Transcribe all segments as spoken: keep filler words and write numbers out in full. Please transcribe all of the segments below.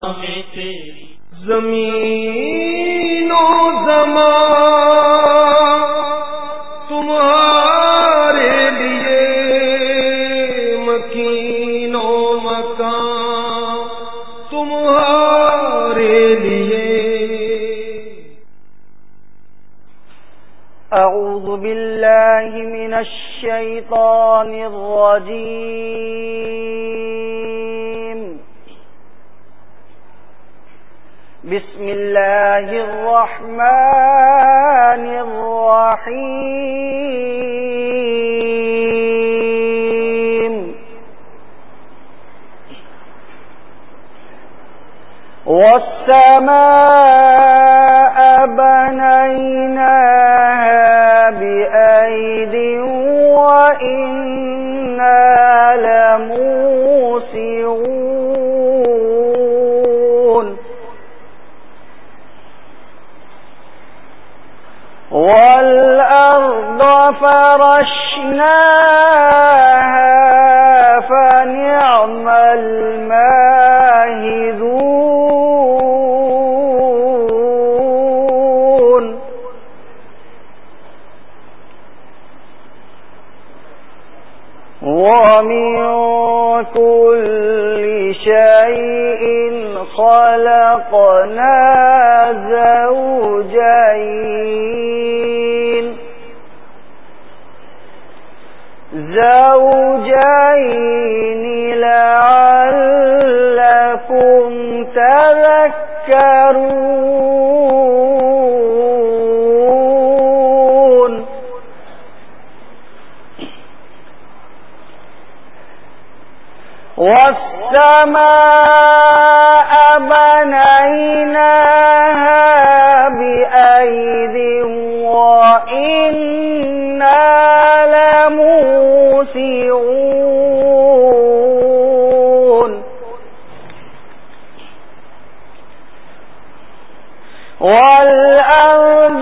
زمین و زمان تمہارے لیے، مکین و مکان تمہارے لیے۔ اعوذ باللہ من الشیطان الرجیم، بسم اللہ الرحمن الرحیم۔ والسماء بنيناها بأيد وإنا لموسعون، والأرض فرشناها فنعم الماهدون، ومن كل شيء خلقنا زوجين زوجين لعلكم تذكرون، والسماء بنيناها بأيد وإنا لموسعون، والأرض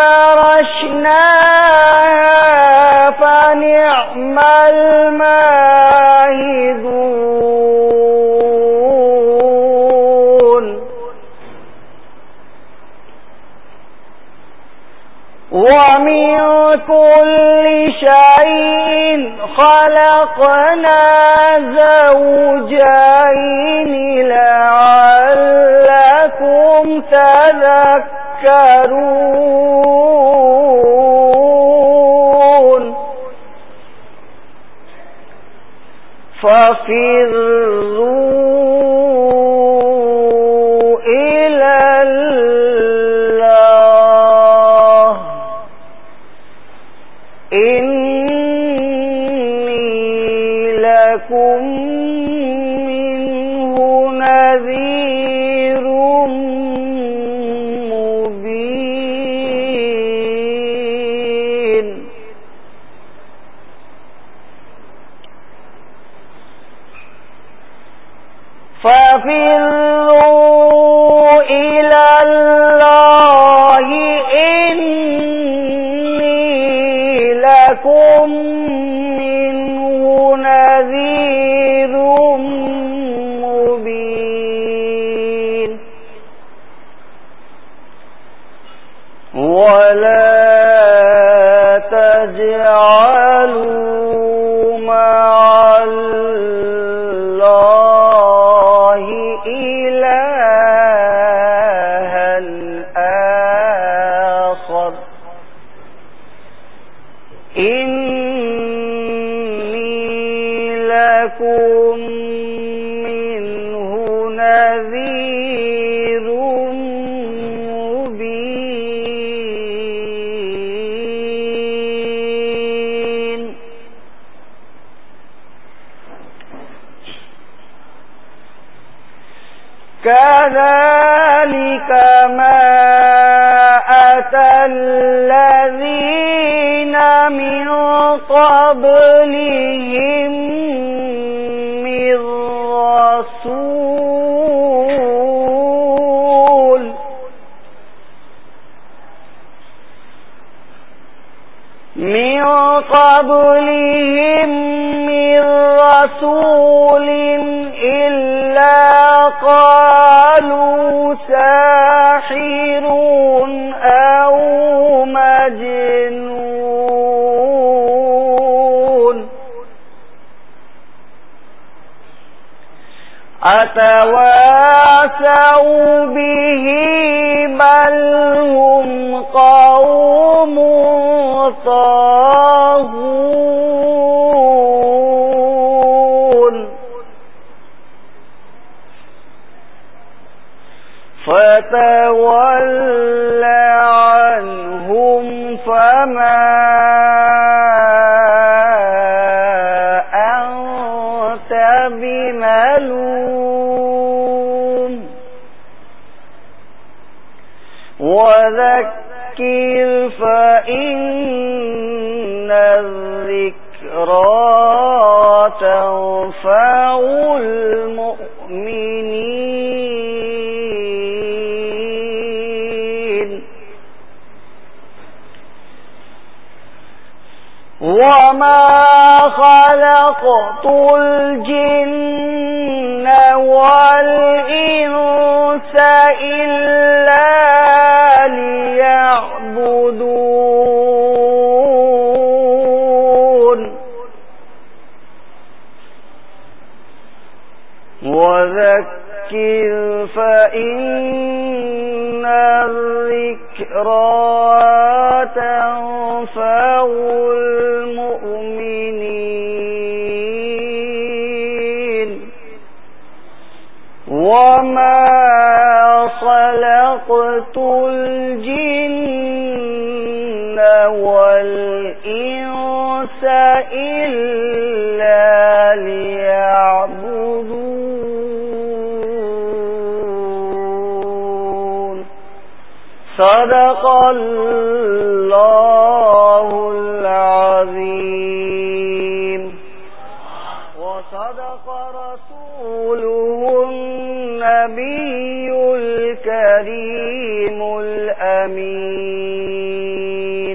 فرشناها فنعم الماهدون، ومن كل شيء خلقنا زوجين لعلكم تذكرون، ففروا إلى الله إني لكم منه نذير مبين۔ ففروا إلى الله إني لكم منه نذير مبين، ولا تجعلوا مع الله إلها آخر إني لكم منه نذير مبين۔ كذلك ما أتى الذين من قبلهم من رسول من قبلهم من رسول إلا قال تأسوا به بل هم قوم طاغون فتول عنهم فما أنت بملوم وذكر فإن الذكرى تنفع المؤمنين وما خلقت الجن والإنس إلا ليعبدون وذكر فإن الذكرى تنفع المؤمنين وما خلقت الجن والإنس إلا ليعبدون صدق الله العظيم وصدق رسوله النبي الكريم الأمين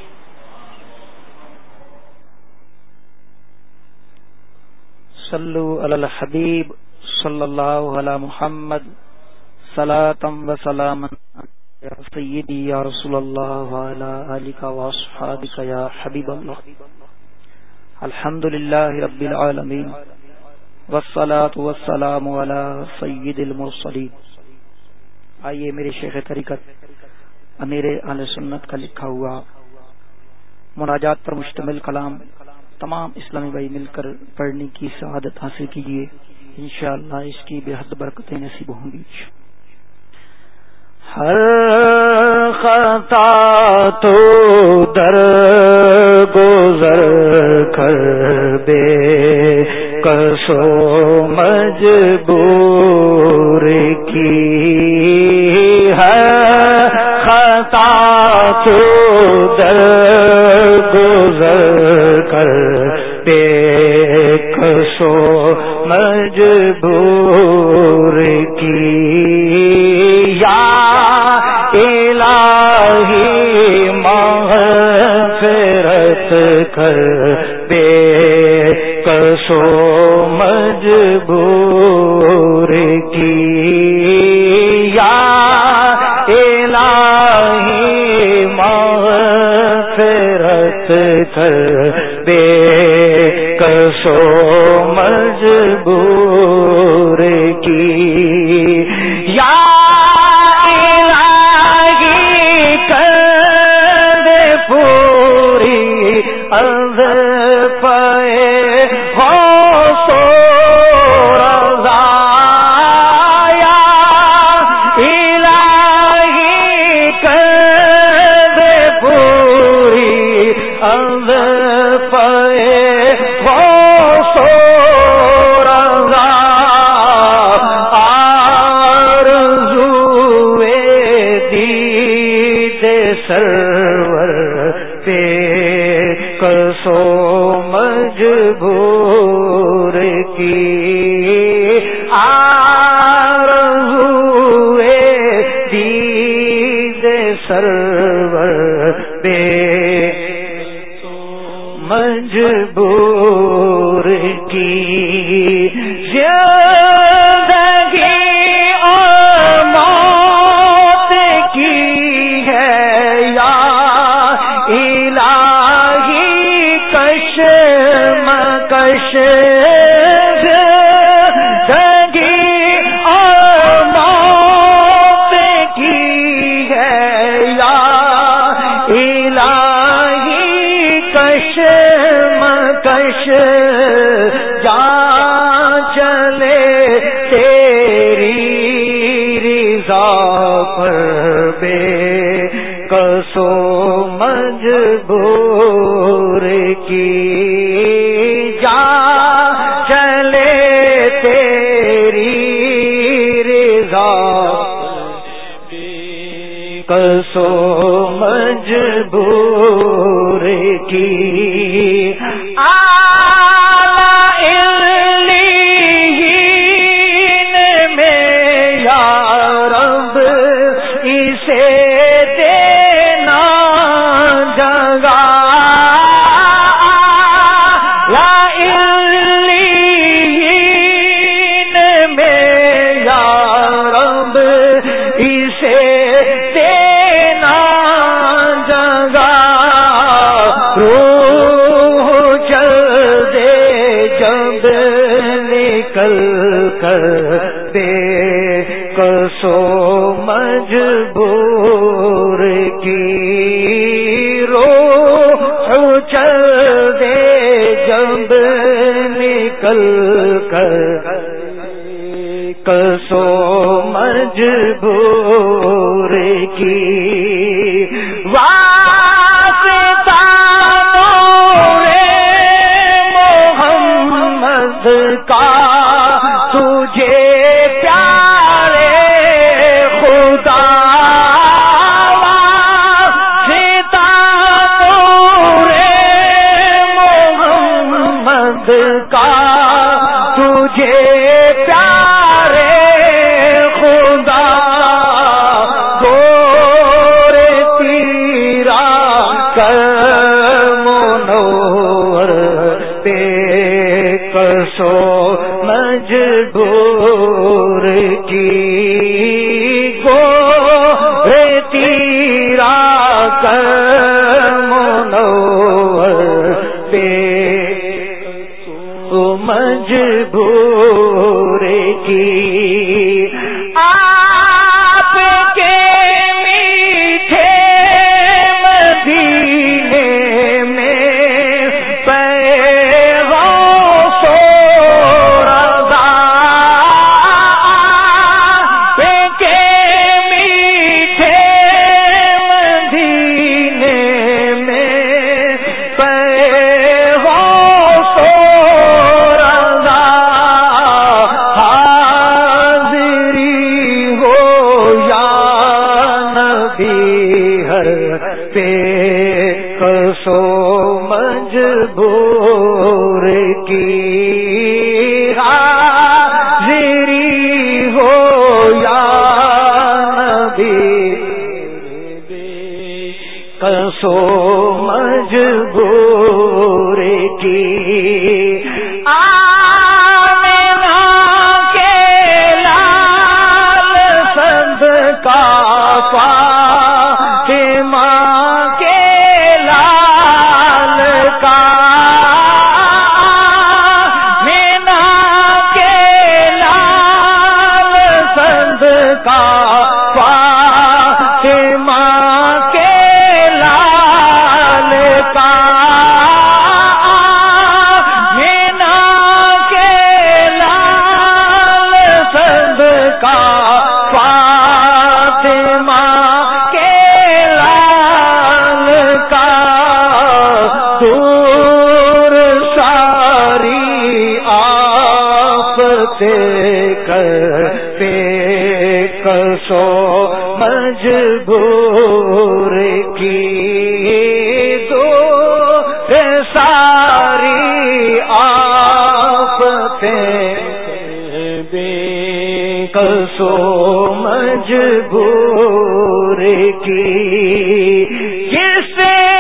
صلوا علی الحبیب صلی اللہ علی محمد صلاۃ و سلاما یا سیدی یا رسول اللہ وعلی آلک و اصحابک یا حبیب اللہ الحمدللہ رب العالمین والصلاة والسلام علی سید المرسلین. آئیے میرے شیخ طریقت امیر اہل سنت کا لکھا ہوا مناجات پر مشتمل کلام تمام اسلامی بھائی مل کر پڑھنے کی سعادت حاصل کیجیے. انشاءاللہ اس کی بے حد برکتیں نصیب ہوں گی. ہر خطا تو در گزر کر بے کسو مجبور کی ہے خطا تو در گزر کر بے کسو مجبور کی یا الہی مغفرت کر بے کسو مجبور کی یا الہی مغفرت کر بے کسو مجبور کی یا سرور پہ کسو مجبور کی آرزوئے دید سرور پہ مجبور کی زندگی اور کش جان چلے تیری رضا پر بے کسو مجبور کی جان چلے تیری رضا کسو مجبور کی علیین میں یا رب اسے دینا جگہ علیین میں یا رب اسے نکل کر بے کسو مجبور کی روح چل دے جب نکل کر کسو مجبور کی واسطہ نور محمد کا تجھے پیارے خدا واسطہ نور محمد کا تجھے پیارے خدا گور تیرا کرم منور پہ کسو مجبور کی گور تیرا کرم منور پہ مجبور کی آپ کے میٹھے مدینے میں پیغام سو رضا آپ کے میٹھے مدینے میں پیغام سو پہ کسو مجبور کی حاضری ہو یا نبی کسو مجبور کی آمنہ کے لال صدقہ فاطمہ کے لال کا مینا کے لال صدقہ فاطمہ کے لال کا مینا کے لال صدقہ فاطمہ دور ساری آفتے کر پہ کسو مجبور کی دور ساری آفتے بے کسو مجبور کی جس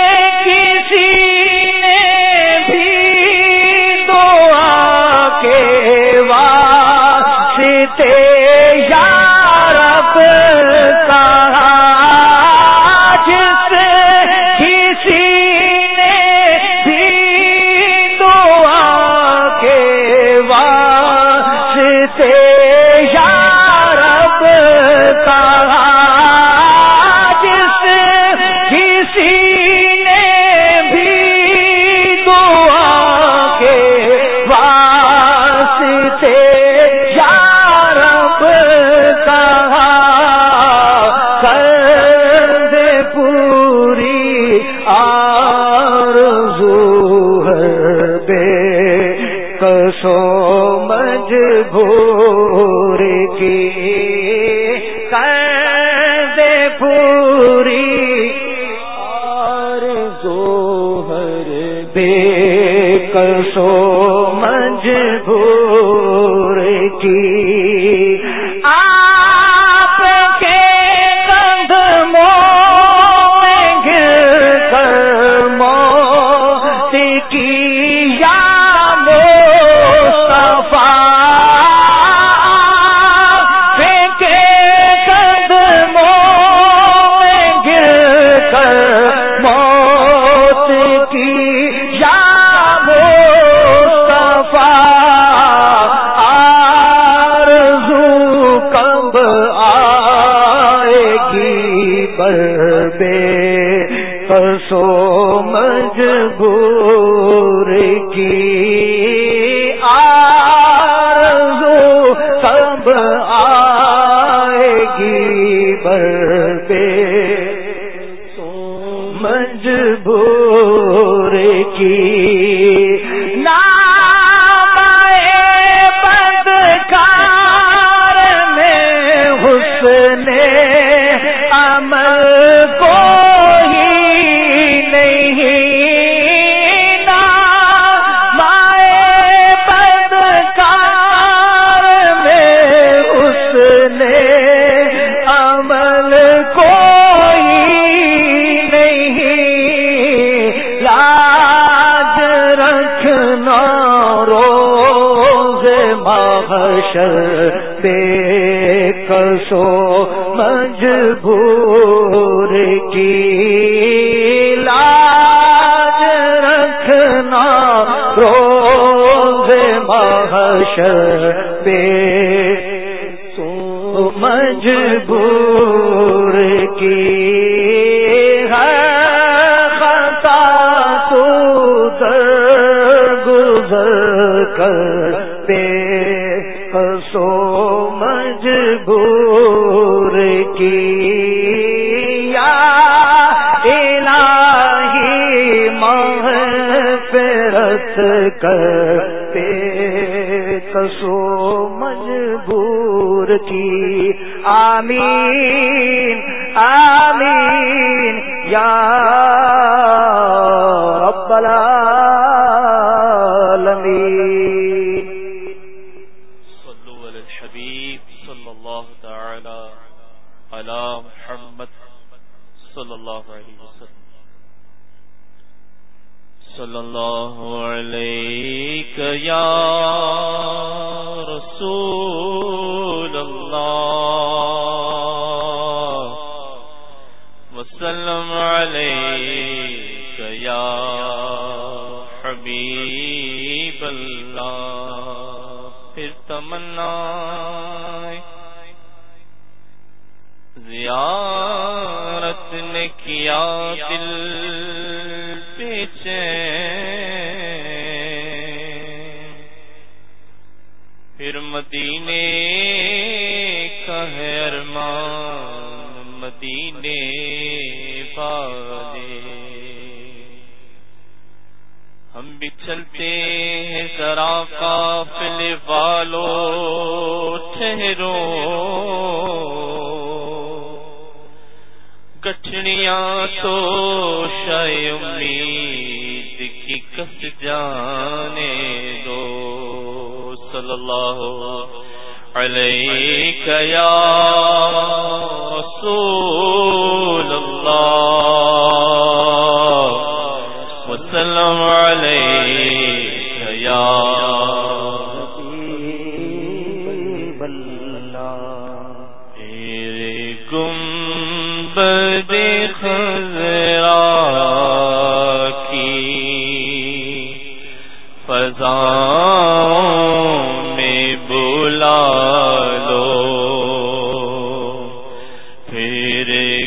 یا رب کہا جس کسی نے بھی دعا کے واسطے یا رب کہا جس کسی نے بھی دعا کے کر دے پوری آرزو ہر بے کسو مجبور کی آپ کے قدموں میں گر کر موت کی یا مصطفیٰ سو مجبور کی آرزو سب آئے گی بربے سو مجبور کی بے کسو مجبور کی لاج رکھنا روز محشر بے کسو مجبور کی ہے خطا تو درگزر کر بے سو مجبور کی یا الہی مغفرت کرتے سو مجبور کی آمین آمین یا رب العالمین. محمد صلی اللہ علیہ وسلم. صلی اللہ علیہ یا رسول اللہ وسلم علیک یا حبیب اللہ. پھر تمنا زیارت نے کیا دل پہ چین، پھر مدینے کا ہے ارمان مدینے والے. ہم بھی چلتے ہیں ذرا قافلے والوں ٹھہرو، گٹھڑیاں تو شاید امید کی کس جانے دو. صلی اللہ علیہ یا رسول اللہ وسلم علیہ یا حبیب اللہ. تیرے گنبد خضرا کی فضاؤں میں بلا لو، پھر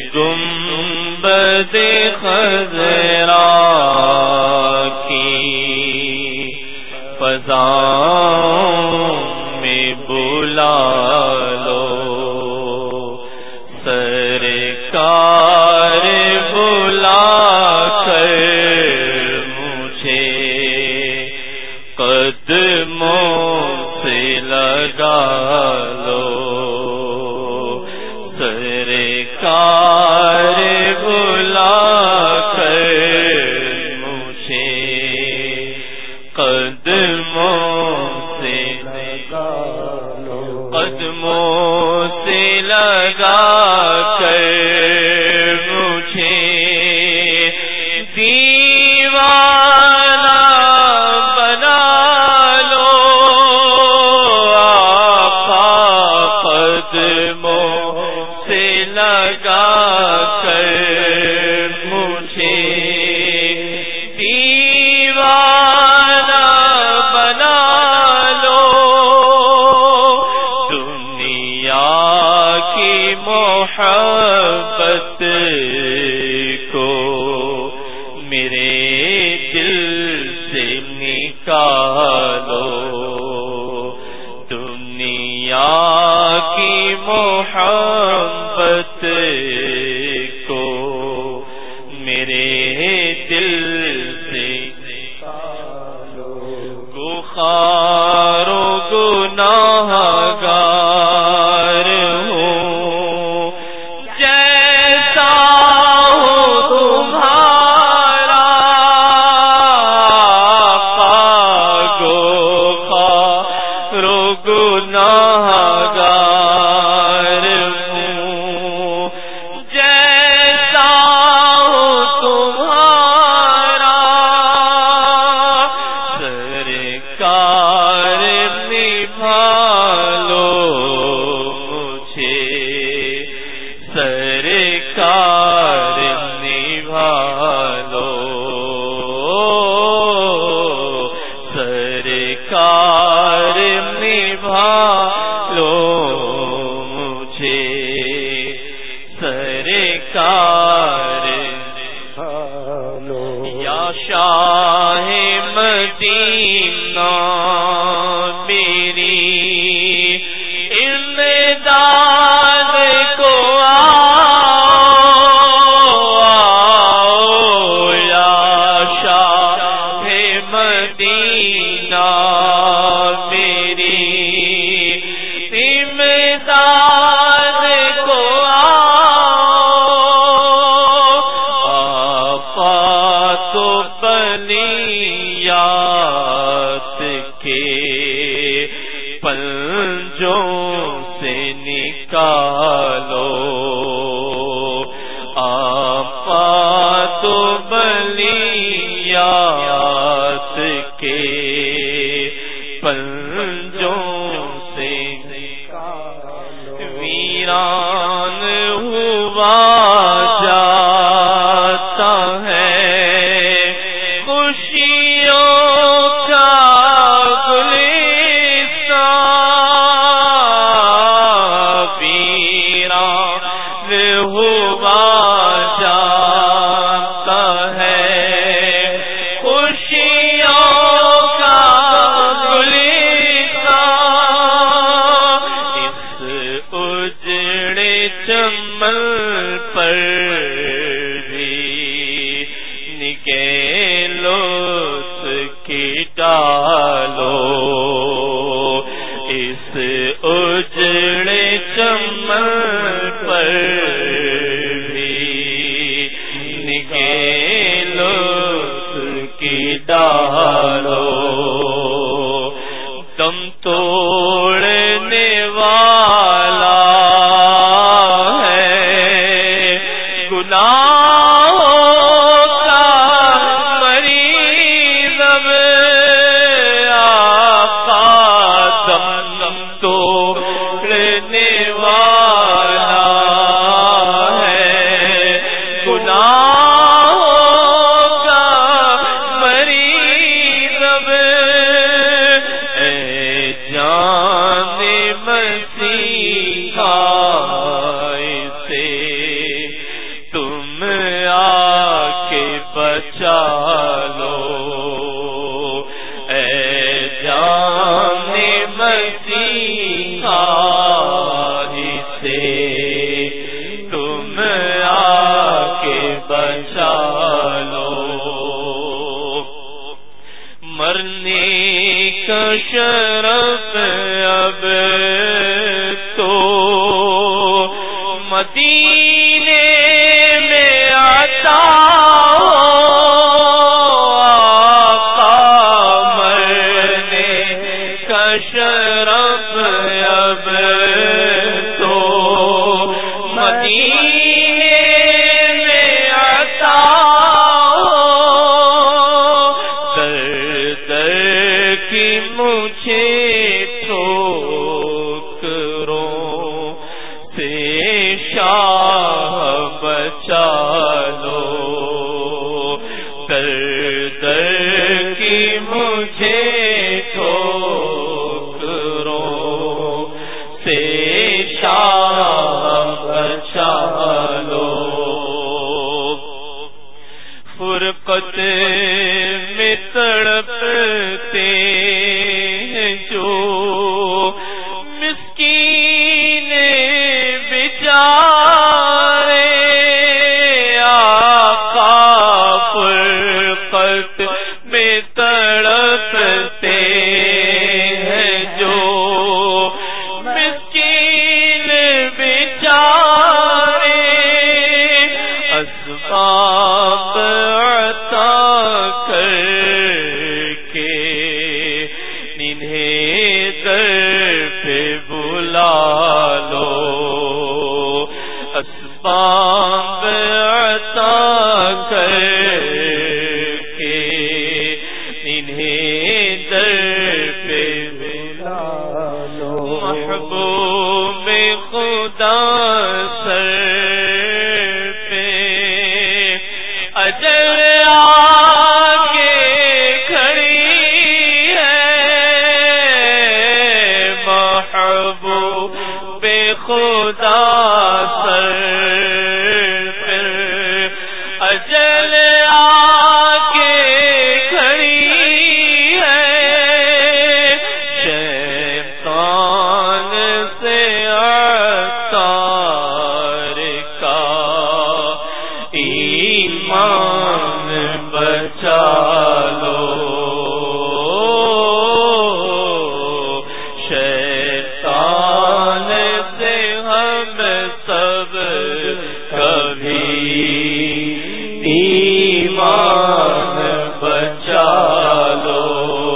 گنبد خضرا کی فضاؤں میں بلا لو. سرکار بلا کر مجھے قدموں سے لگا لو. سرکار بلا کر مجھے قدموں سے لگا لو، قدموں سے لگا کر مجھے دیوانہ بنا لو، آقا قدموں سے لگا کر مجھے دیوانہ بنا لو، دنیا کی محبت کو میرے دل سے نکالو، دنیا کی محبت کو میرے دل سے نکالو، گوخار و گناہگار ہوں، جیسا ہو تمہارا آقا، گوخار و گناہگار ہوں، جیسا ہو تمہارا، سرکار نبھا لو مجھے، سرکار نبھا لو، سرکار نبھا لو مجھے، سرکار نبھا لو، یا شاہ مدینہ میری امداد کو آؤ، یا شاہ مدینہ میری امداد کو آؤ، آفات و بلیات کے پنجوں سے نکالو، آفات و بلیات کے پنجوں سے نکالو، ویران ہوا جاتا ہے خوشیوں کا گلستان، ویران ہوا جاتا ہے خوشیوں کا گلستان، اس اجڑے چمن پر بھی نکلو کی ڈالو، اس اجڑے چمن پر بھی نکلو کی ڈالو، دم توڑنے والا ہے گناہوں کا مریض اب، آقا دم توڑنے والا ہے گناہوں کا مریض اب، اے جان مسیحا سے تم آ کے بچا لو، اے جان مسیحا سے تم آ کے بچا لو، مرنے کا شرف اب تو مدینہ سے شاہ بچا لو، در در کی مجھے ٹھوکروں سے شاہ بچا لو، فرقت میں تڑپتے ہیں جو مسکین بیچارے، آقا فرقت میں تڑپتے ہیں جو مسکین بیچارے، اسباب عطا کر کے انہیں در پہ بلا لو، اسباب عطا کر کے انہیں در پہ بلا لو، محبوب خدا سر پہ اجل آگے کھڑی ہے، محبوب خدا سر پہ اجل آگے کھڑی ہے، شیطان سے عطار کا ایمان بچا لو، شیطان سے ہم سب کبھی ایمان بچا لو،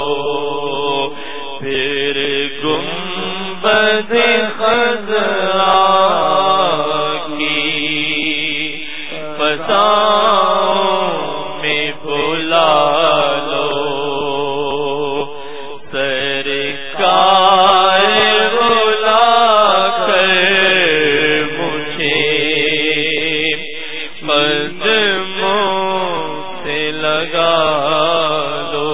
پھر گنبد خضرا کی فضاؤں میں بلا لو، سرکار بلا کر مجھے قدموں سے لگا لو۔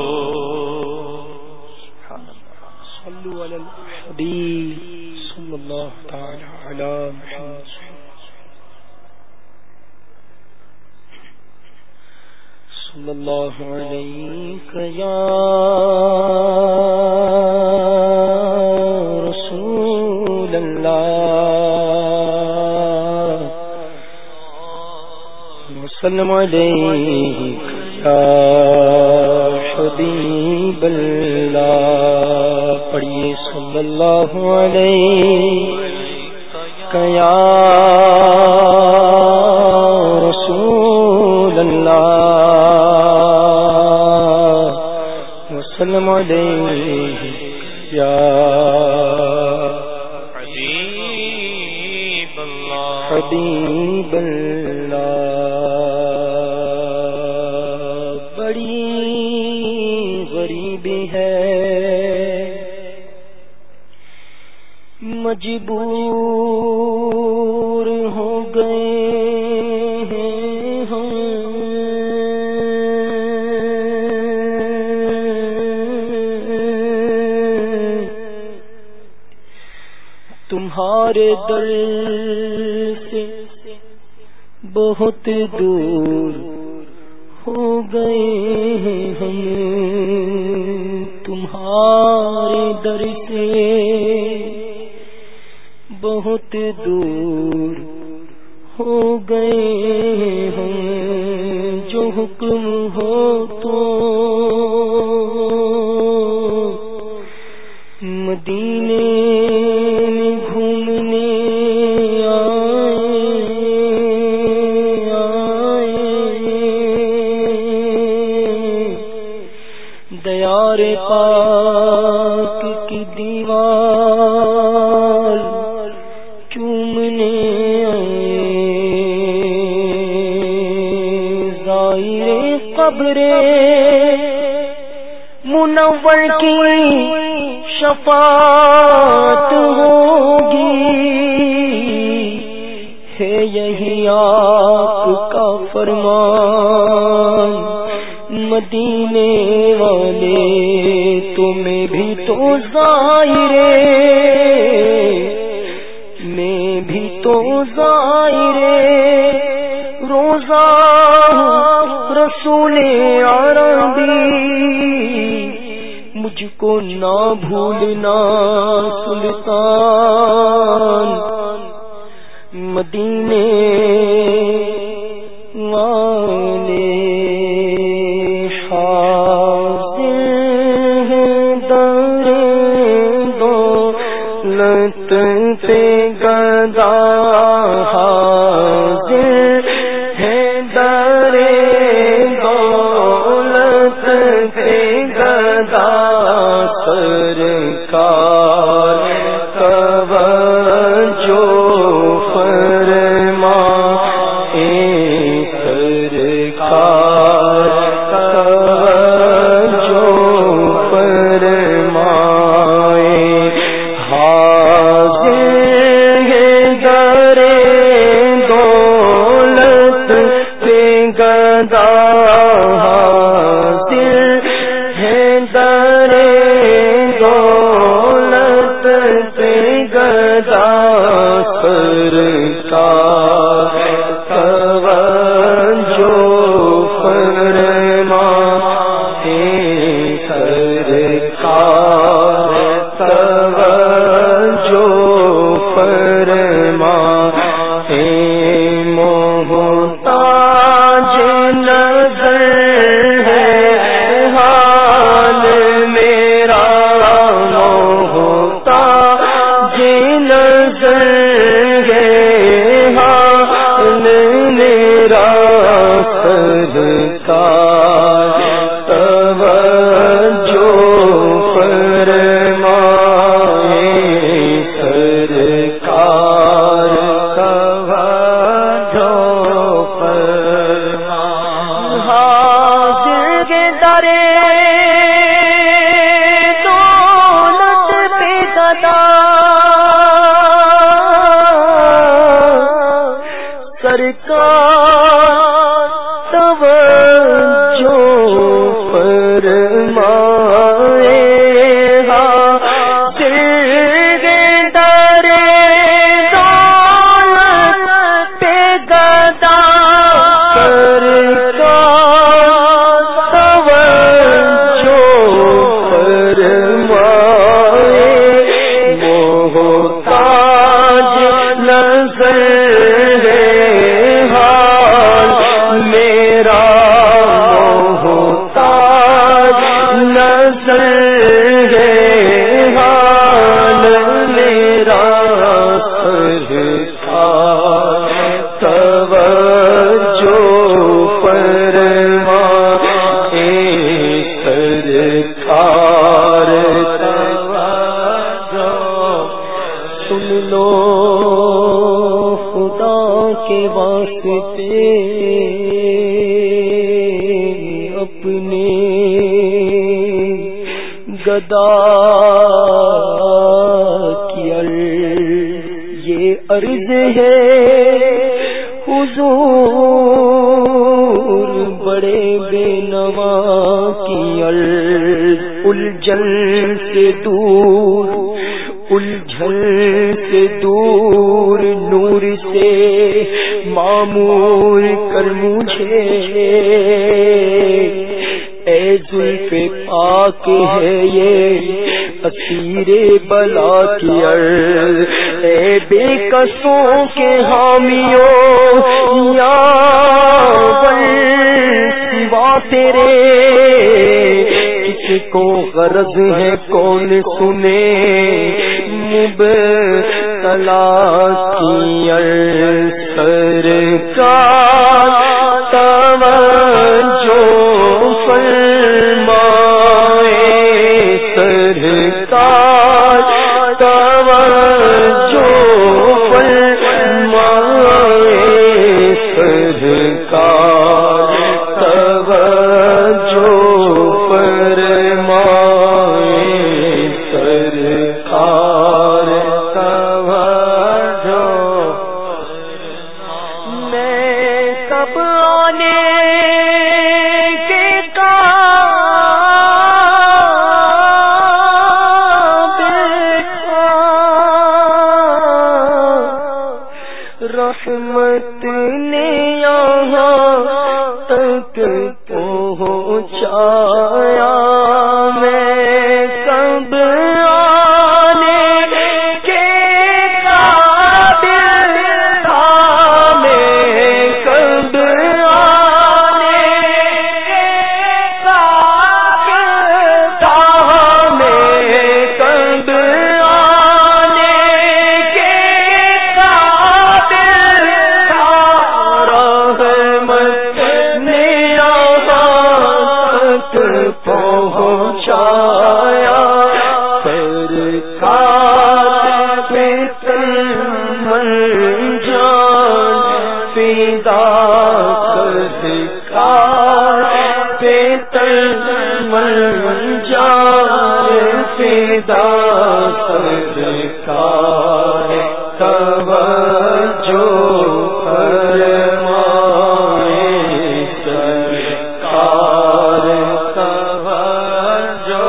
صلوا علی الحبیب صلی اللہ تعالی علی محمد۔ صلی اللہ علیہ یا رسول اللہ، وسلم علیہ یا حبیب اللہ، پڑھیے صلی اللہ علیہ یا رسول اللہ، وسلم علیہ یا حبیب اللہ، حبیب اللہ، بڑی غریبی ہے مجبور ہو گئے ہیں ہم، تمہارے در سے بہت دور ہو گئے ہیں ہم، تمہارے در سے بہت دور ہو گئے ہیں، جو حکم ہو تو مدینے میں گھومنے دیار پاک کی دیوار چومنے ظاہر قبر منور کی شفاعت ہوگی، ہے یہی آپ کا فرمان، مدینے والے تمہیں بھی تو ظاہرے، میں بھی تو ظاہرے، روزہ رسول عربی، مجھ کو نہ بھولنا سلطان، مدینے والے حاضر ہیں در دولت پہ گدا، حاضر ہیں در دولت پہ گدا، سرکار توجہ فرما اے سرکار توجہ فرمائے، حاضر ہے در دولت پہ گدا، حاضر ہے در دولت پہ گدا، سرکار توجہ فرما اے سرکار توجہ فرما اے محتاج نظر ہے حال میرا، محتاج نظر ہے حال میرا، سرکار توجہ فرمائے، سرکار توجہ فرمائے، حاضر کے درے دولت پہ گدا، سرکار توجہ فرمائے، حاضر کے درے دولت پہ گدا، سرکار توجہ فرمائے، محتاج نظر ہے حال میرا، محتاج نظر ہے حال میرا، سرکار توجہ فرما اے سرکار توجہ، سن لو خدا کے واسطے اپنے گدا کی عرض، یہ عرض ہے حضور بڑے بے نوا کی عرض، الجھن سے دور، الجھن سے دور، نور سے معمور کر مجھے، اے زلف پاک ہے یہ اسیر بلا کی عرض، اے بے کسوں کے حامیوں یا سوا تیرے، کس کو غرض ہے کون سنے مبتلا کی عرض، سرکار توجہ فرمائے، سرکار توجہ فرمائے، سرکار توجہ فرمائے، سرکار توجہ رحمت نے یہاں تک پہنچایا میں کب آنے کے قابل تھا میں کب آنے کے قابل تھا میں کب آنے کے قابل تھا رحمت نے یہاں تک پہنچایا سرکار پہ تن جان فدا سرکار پہ تن جان فدا سرکار توجہ فرمائے سرکار توجہ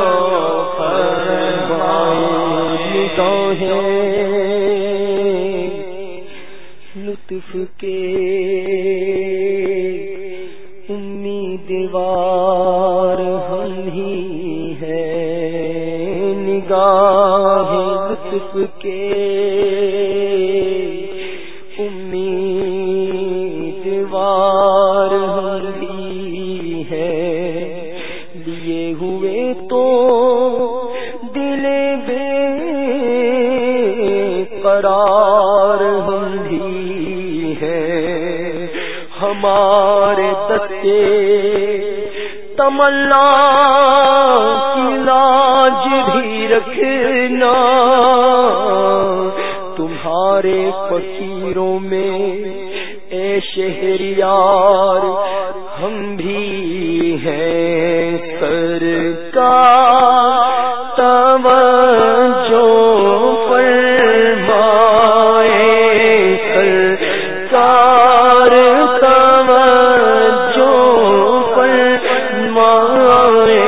فرمائے لطف کے امیدوار ہم ہی ہیں نگاہ لطف کے امیدوار ہم ہی ہیں لیے ہوئے تو دل بے قرار ہم بھی ہیں ہمارے دستے تمنا کی لاج بھی رکھنا تمہارے فقیروں میں اے شہریار ہم بھی ہیں سرکار توجہ فرمائے سرکار توجہ فرمائے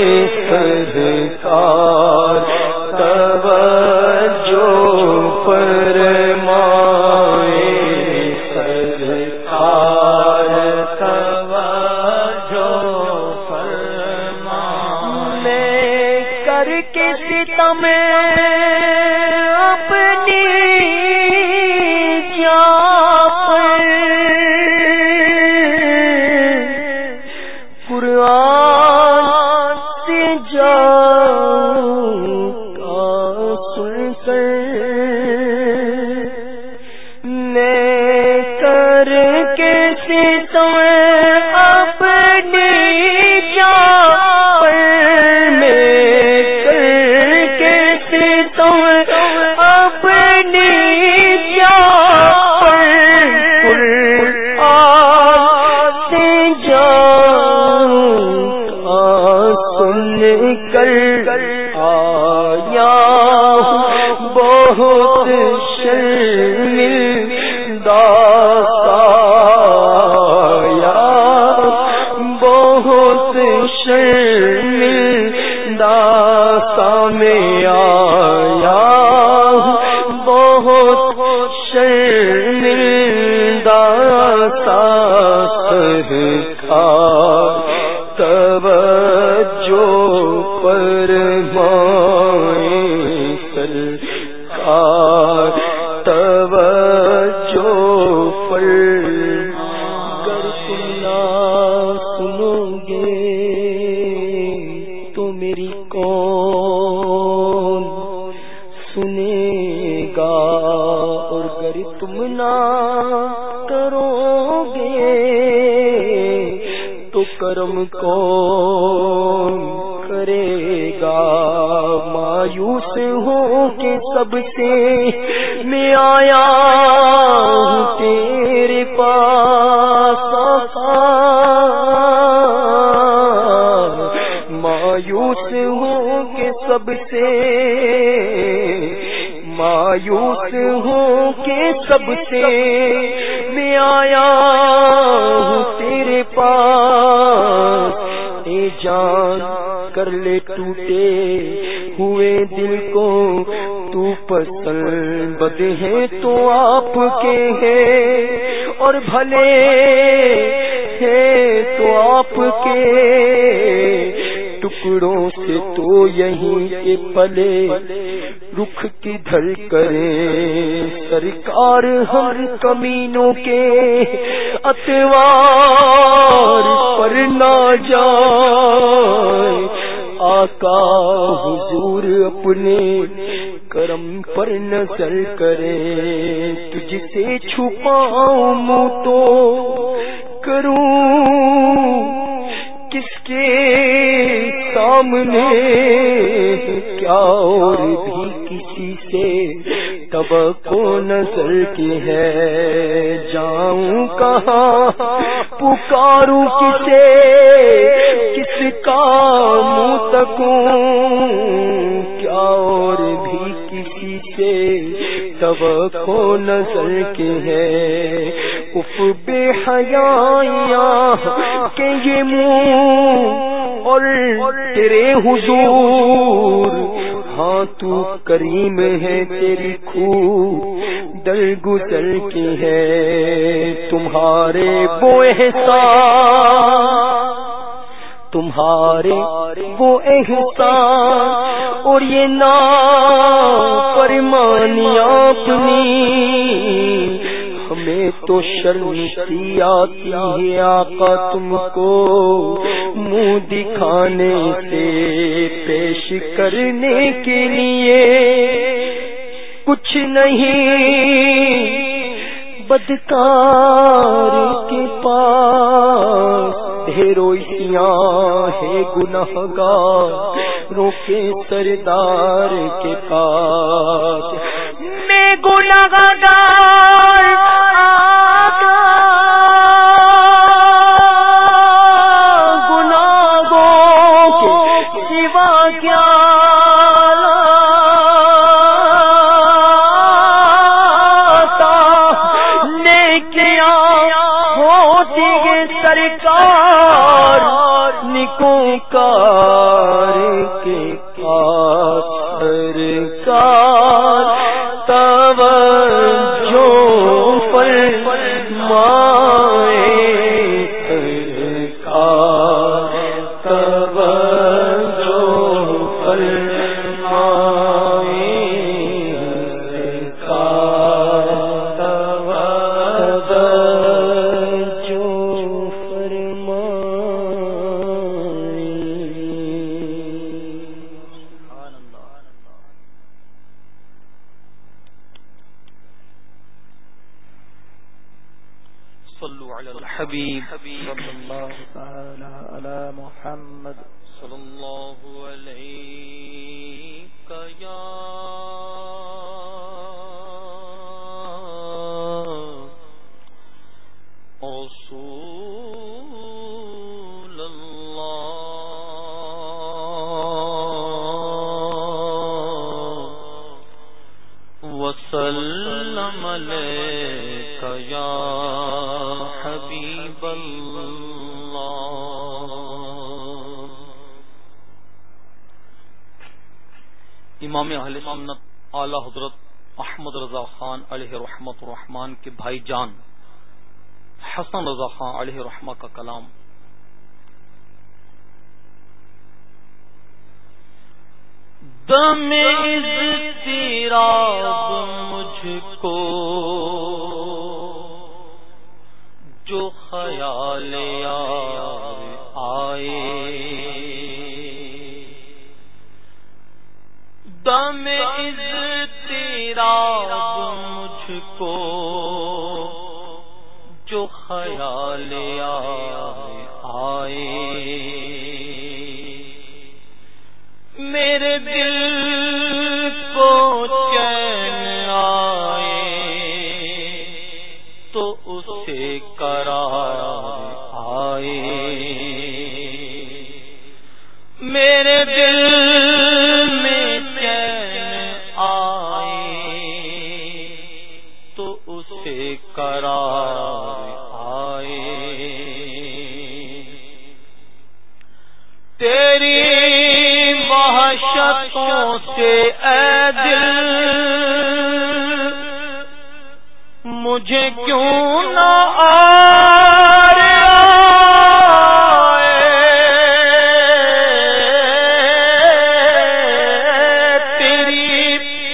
سرکار توجہ فرمائے سرکار توجہ فرمائے میں کر کے ستم اپنی جان پر قرآن سے جاؤں کا سن کر میں کر کے ستم اپنی جان پر میں کر کے ستم اپنی جان پر قرآن سے جاؤں کا سن کر آیا بہت شرمندہ آیا بہت شرمندہ سا میں آیا بہت شرمندہ سا سرکار توجہ فرمائے سرکار توجہ فرمائے اگر تم نہ سنو گے تو میری کون سنے گا اور اگر تم نہ کرو گے تو کرم کون کرے گا مایوس ہو کے سب سے میں آیا ہوں تیرے پاس مایوس ہو کے سب سے مایوس ہو کے سب سے میں آیا ہوں تیرے پاس اے جان کر لے ٹوٹے ہوئے دل کو تو پسند ہے تو آپ کے ہیں اور بھلے ہیں تو آپ کے ٹکڑوں سے تو یہیں کے پلے رخ کدھر کریں سرکار ہر کمینوں کے اتوار پر نہ جائے آقا حضور اپنے کرم پر نظر کریں تجھ سے چھپاؤں منہ تو کروں کس کے سامنے کیا اور بھی کسی سے توقع نظر کی ہے جاؤں کہاں پکاروں کسے کس کا منہ تکوں کیا اور بھی کسی سے توقع نظر کی ہے اف بے حیاں کہ یہ منہ اور تیرے حضور ہاں تو کریم ہے تیری خو در گزر کی ہے تمہارے وہ احسان تمہارے وہ احسان اور یہ نافرمانی اپنی ہمیں تو شرم سی آتی ہے آقا تم کو منہ دکھانے سے پیش کرنے کے لیے کچھ نہیں بدکار کے پاس ڈھیرویاں ہے گناہگار روکے سردار کے پاس میں گناہگار امام اہل سنت اعلی حضرت احمد رضا خان علیہ رحمت الرحمان کے بھائی جان حسن رضا خان علیہ رحمہ کا کلام دم اضطراب مجھ کو جو خیال یار آئے دم اضطراب مجھ کو جو خیال آئے میرے دل کو چین آئے تو اسے قرار آئے میرے دل میں قرار آئے تیری وحشتوں سے اے دل مجھے کیوں نہ آر آئے، تیری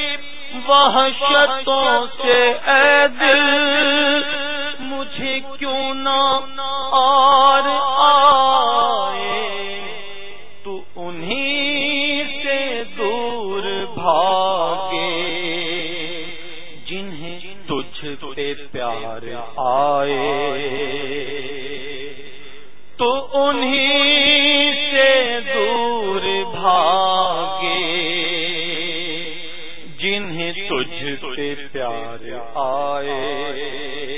وحشتوں سے اے دل مجھے کیوں نہ آر آئے، تو انہی سے دور بھاگے جنہیں تجھ پہ پیار آئے، تو انہی سے دور بھاگے جنہیں تجھ پہ پیار آئے۔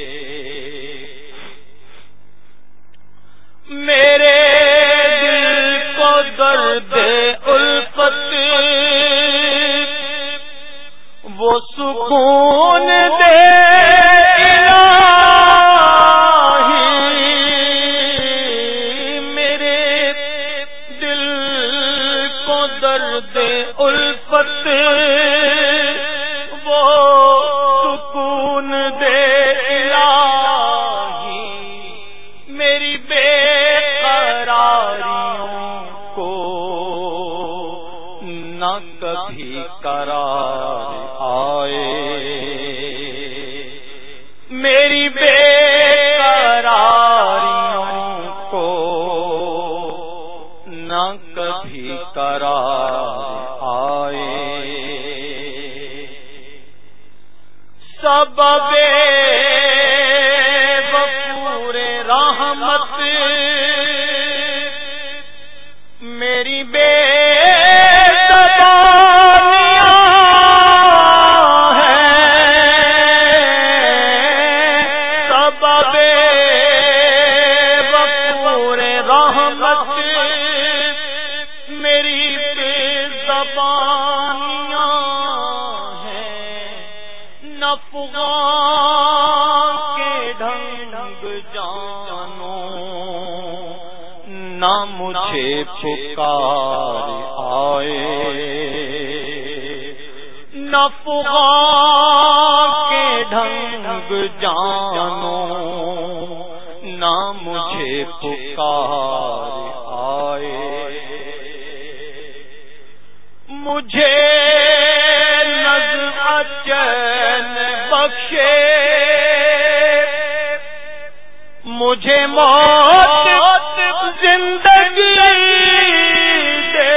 میرے دل کو درد الفت وہ سکون دے الہی، میرے دل کو درد الفت وہ سکون دے الہی، میری بے قراریوں کو نہ کبھی قرار آئے، میری بے قراریوں کو نہ کبھی قرار آئے۔ سبب وفور رحمت میری بے نہ مجھے پکار آئے، نہ فغان کے ڈھنگ جانو نہ مجھے پکار آئے، مجھے نظر چین بخشے، مجھے موت زندگی دے،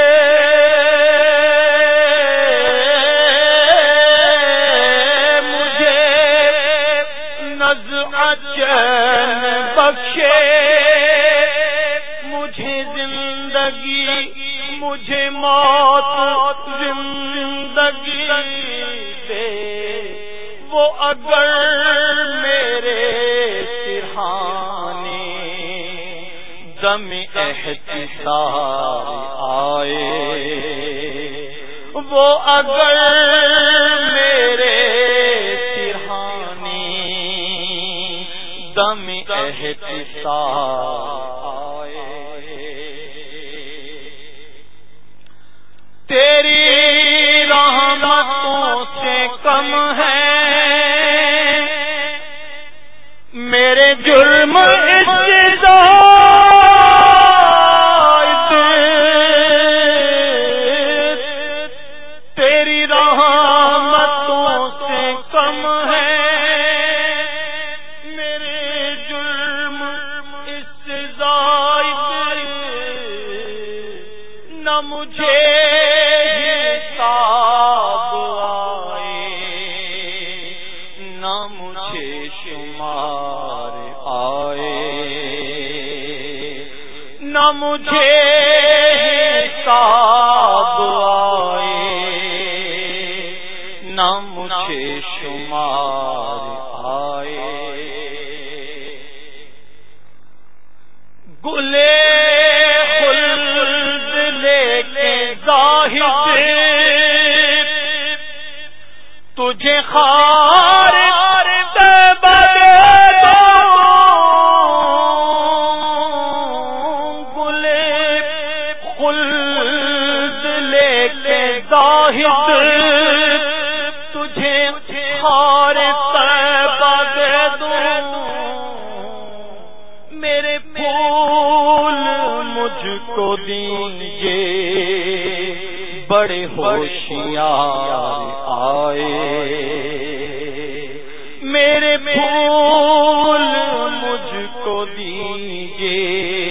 مجھے نزع چین بخشے، مجھے زندگی، مجھے موت زندگی دے، وہ اگر میرے سرہانے دم احتساب آئے، وہ اگر میرے سرہانے دم احتساب آئے، تیری رحمتوں سے کم ہے میرے جرم استزاد، تیری رحمتوں سے کم ہے میرے جرم استزاد، نہ مجھے حساب آئے نہ مجھے شمار آئے، نہ مجھے حساب آئے نہ مجھے شمار آئے، گلے خلد لے کے زاہد تجھے خار تجھے خار بڑے ہوشیار آئے، میرے پھول مجھ کو دیجئے،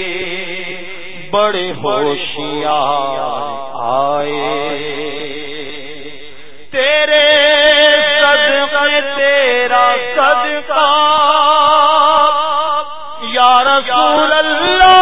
بڑے ہوشیار آئے، تیرے صدقے تیرا صدقہ یا رسول اللہ،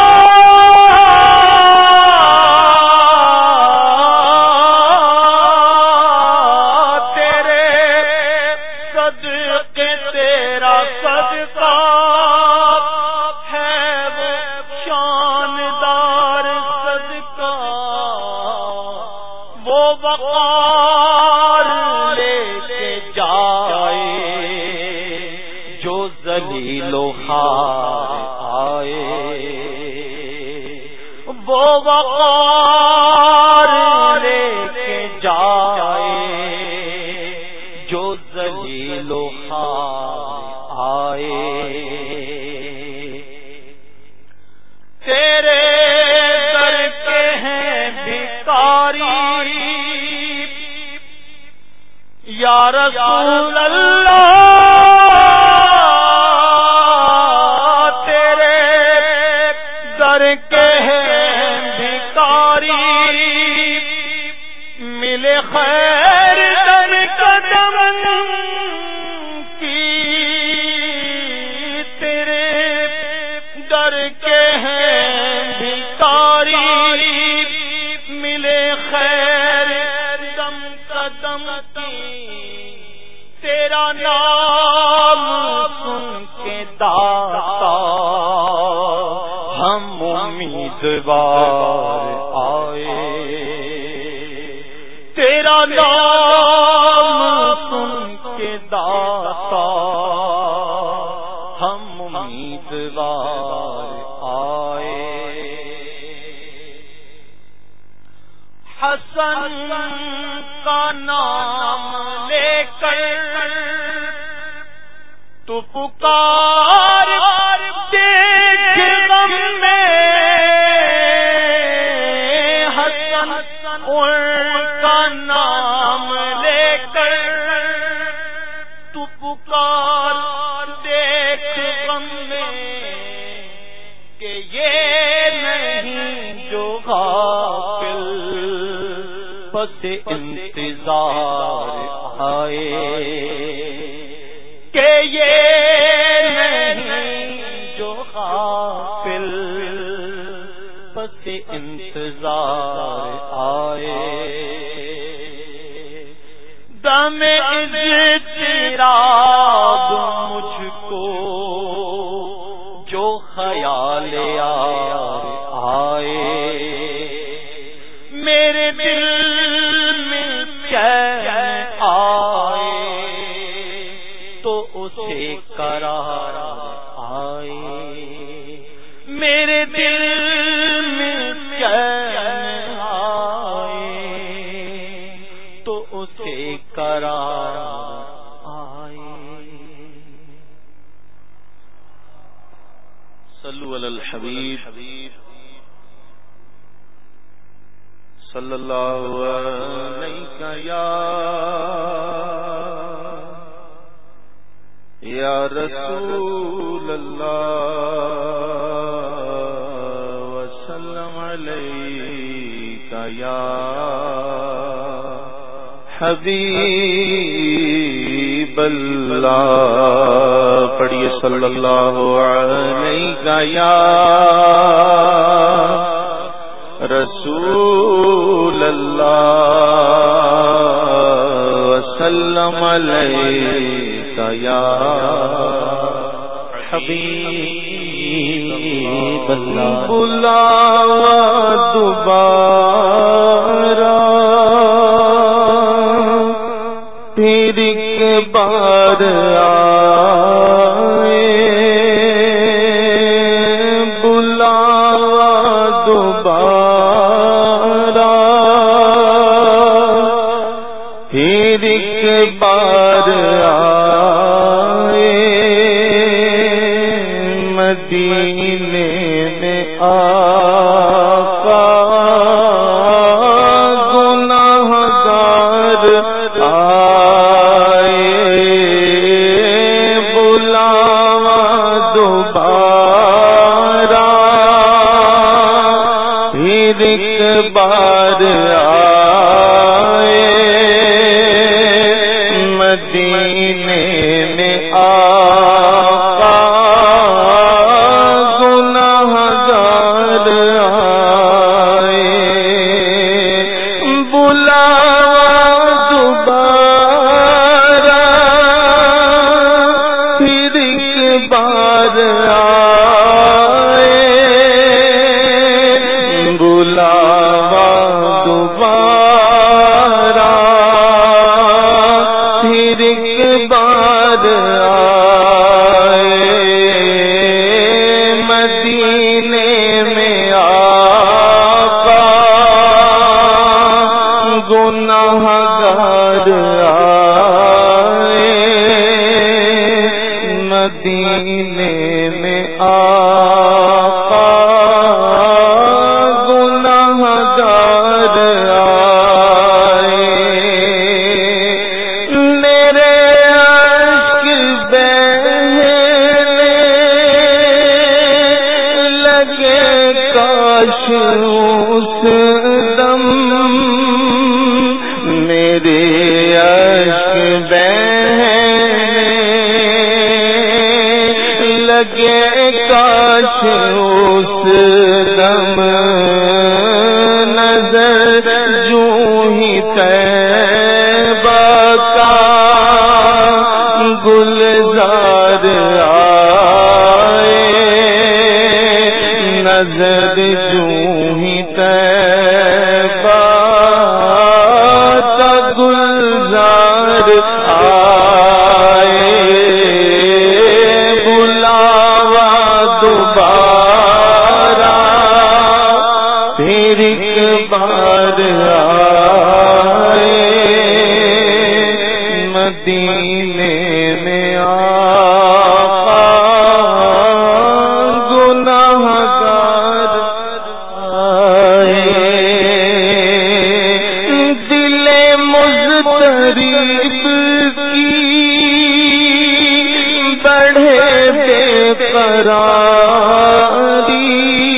وہ وقار لے کے جائے جو ذلیل و خوار آئے، تیرے در کے ہیں بھکاری یا رسول اللہ، خیر در قدم کی، تیرے در کے ہیں بھکاری، ملے خیر دم قدم کی، تیرا نام سن کے داتا ہم امیدوار آئے، تیرا نام سن کے داتا ہم امیدوار آئے، حسن کا نام لے کر تو پکار دیکھ غم میں، حسن کا نام لے کر تو پکار دیکھ غم میں، کہ یہ نہیں جو غافل پس انتظار آئے، کہ یہ نہیں جو غافل پس انتظار آئے، دم اضطراب مجھ کو جو خیال یار آئے، میرے دل میں چین آئے تو اسے قرار آئے، میرے دل میں چین آئے تو اسے قرار آئے۔ صلو علی الحبیب صلی اللہ علیہ یا یا رسول اللہ وسلم علیک یا حبیب اللہ، پڑھیے صلی اللہ علیہ یا رسول اللہ وسلم علیک یا حبیب اللہ، بلاوا دوبارہ پھر ایک بار آئے، بلاوا دوبارہ پھر ایک بار آئے، مدینے میں آقا آئے بلاوا دوبارہ پھر ایک بار آئے مدینے میں آقا گناہگار آئے مدینے میں آقا گناہگار آئے میرے عشق بہنے لگے کاش اس دم میرے عشق بہنے لگے کاش اس دم نظر جوں ہی طیبہ کا گلزار آئے نظر جوں ہی طیبہ کا گلزار آئے بلاوا دوبارہ پھر ایک بار آئے مدینے میں آقا گناہگار آئے دل مضطرب کی بڑھے بے قراری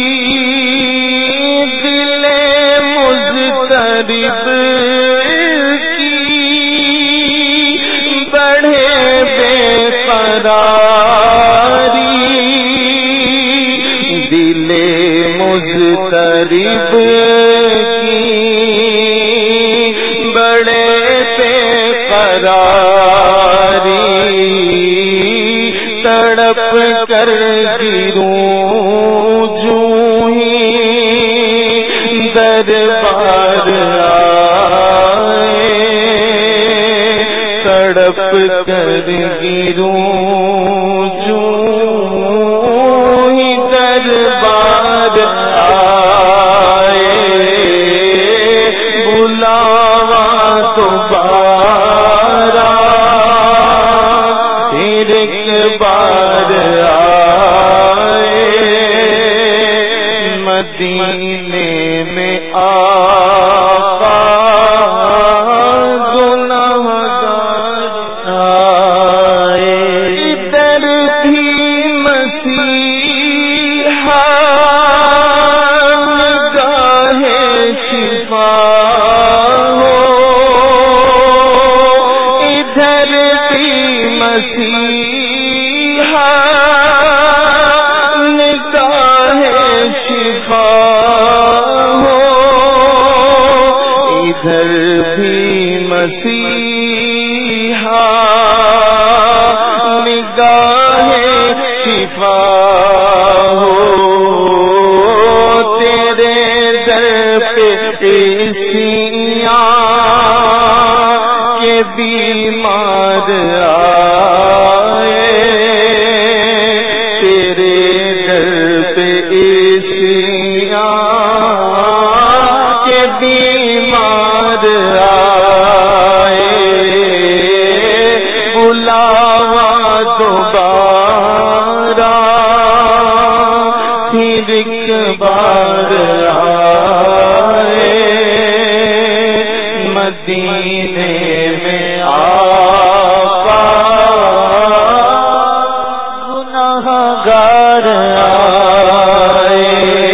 دل مضطرب کی بڑھے بے قراری دل مضطرب کی بڑے بے قراری تڑپ کر گروں جوں ہی دربار آئے تڑپ کر گروں جوں ہی دربار آئے بلاوا دوبارہ پھر ایک بار آئے مدینے میں آقا گناہگار آئے ادھر بھی مسیحا نگاہ شفا ہو ادھر بھی مسیحا نگاہ شفا ہو ادھر بھی مسیحا نگاہ شفا ہو تیرے در پہ عیسیاں کے بیمار آئے تیرے در پہ عیسیاں کے بیمار آئے بلاوا دوبارہ پھر ایک بار آئے مدینے میں آقا گناہگار آئے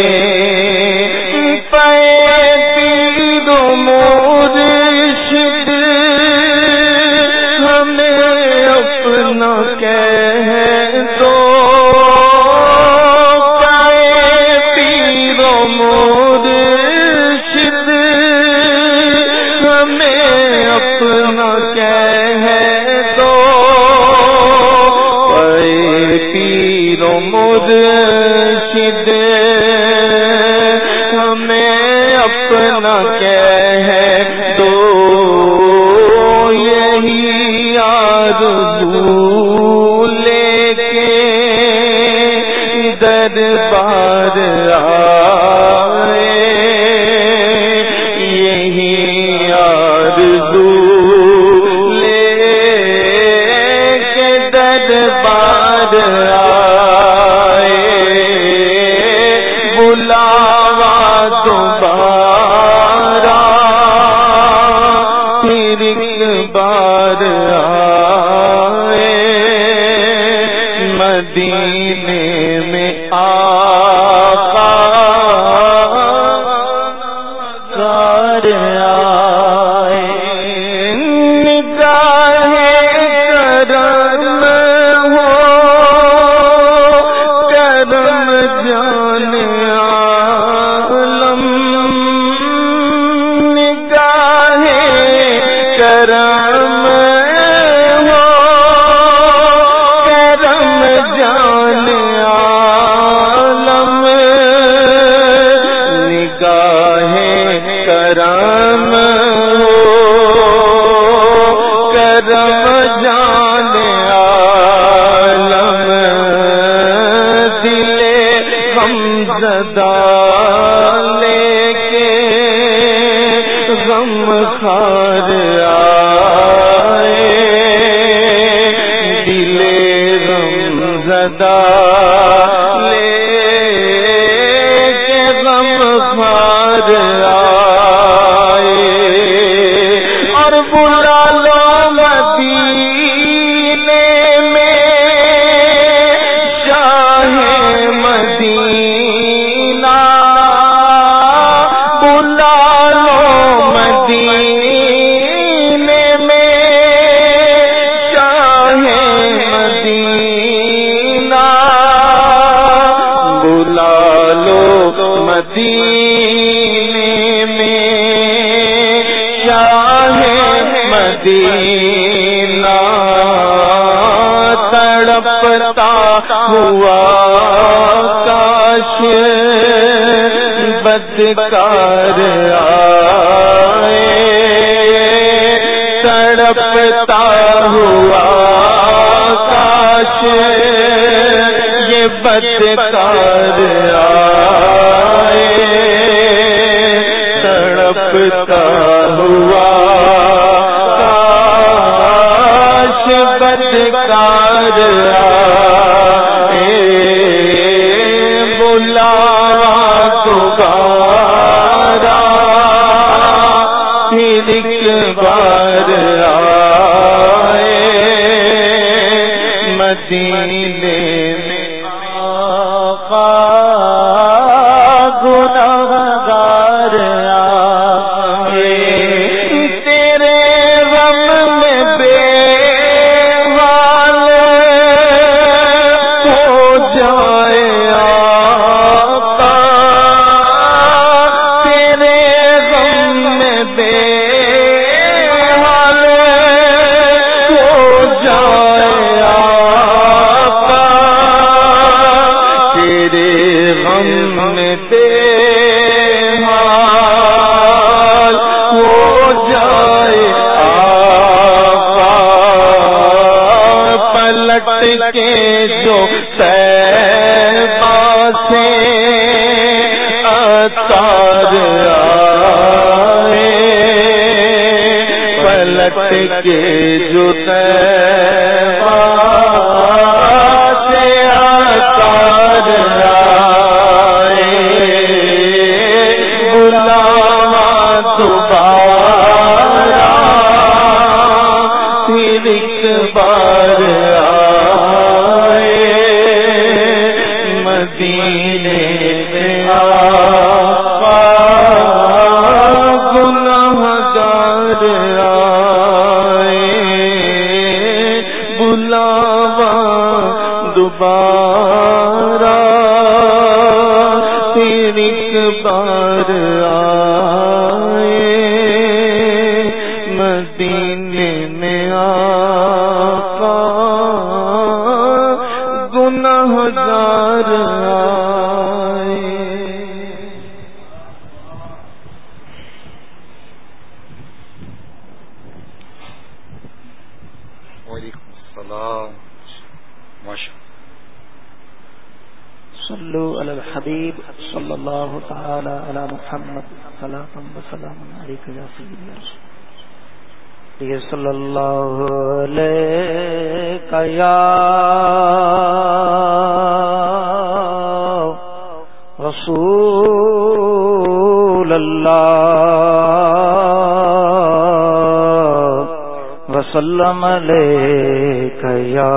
پے پیر و مرشد ہمیں اپنا کہہ دو پیر و مرشد ہمیں اپنا کہہ دو پیر پیر و مرشد ہمیں اپنا کہہ دو، یہی آرزو لے کے دربار آئے، یہی آرزو لے کے دربار آئے، بلاوا دوبارہ پھر ایک بار آئے، مدینے میں آقا کار آئے، نگاہ کرم ہو کرم جان عالم، نگاہ کرم ہو کرم جان عالم، نگاہ کرم ہو کرم جان عالم، دل غمزدہ لے کے غم خار آئے، دل غمزدہ لے کے غم خار آئے، اور بلا لو مدینے میں شاہ مدینہ، بلا لو مدینے میں شاہ مدینہ، بلا لو مدینے میں شاہ مدینہ، تڑپتا ہوا کاش بدکار آئے، تڑپتا ہوا کاش یہ بدکار آئے، تڑپتا ہوا کاش بدکار آئے، بلاوا دوبارہ پھر ایک بار آئے، مدینے میں آقا گنہگار آئے، تیرے غم میں بے حال ہو جائے آقا، تیرے غم میں بے حال ہو جائے آقا، تیرے غم میں بے حال ہو جائے آقا، پلٹ کے جو طیبہ سے اتار آئے، پلٹ کے جو طیبہ سے اتار آئے، بلاوا دوبارہ پھر ایک بار آئے، مدینے میں آقا گنہگار آئے، بلاوا دوبارہ پھر ایک بار آئے، مدینے میں آقا گنہگار آئے وعلیکم السلام ماشاء صلو علی الحبیب صلی اللہ تعالی علی محمد صلاۃ و سلام علیک یا سیدی یا رسول یہ صلی اللہ علیہ یا رسول اللہ وسلم علیک یا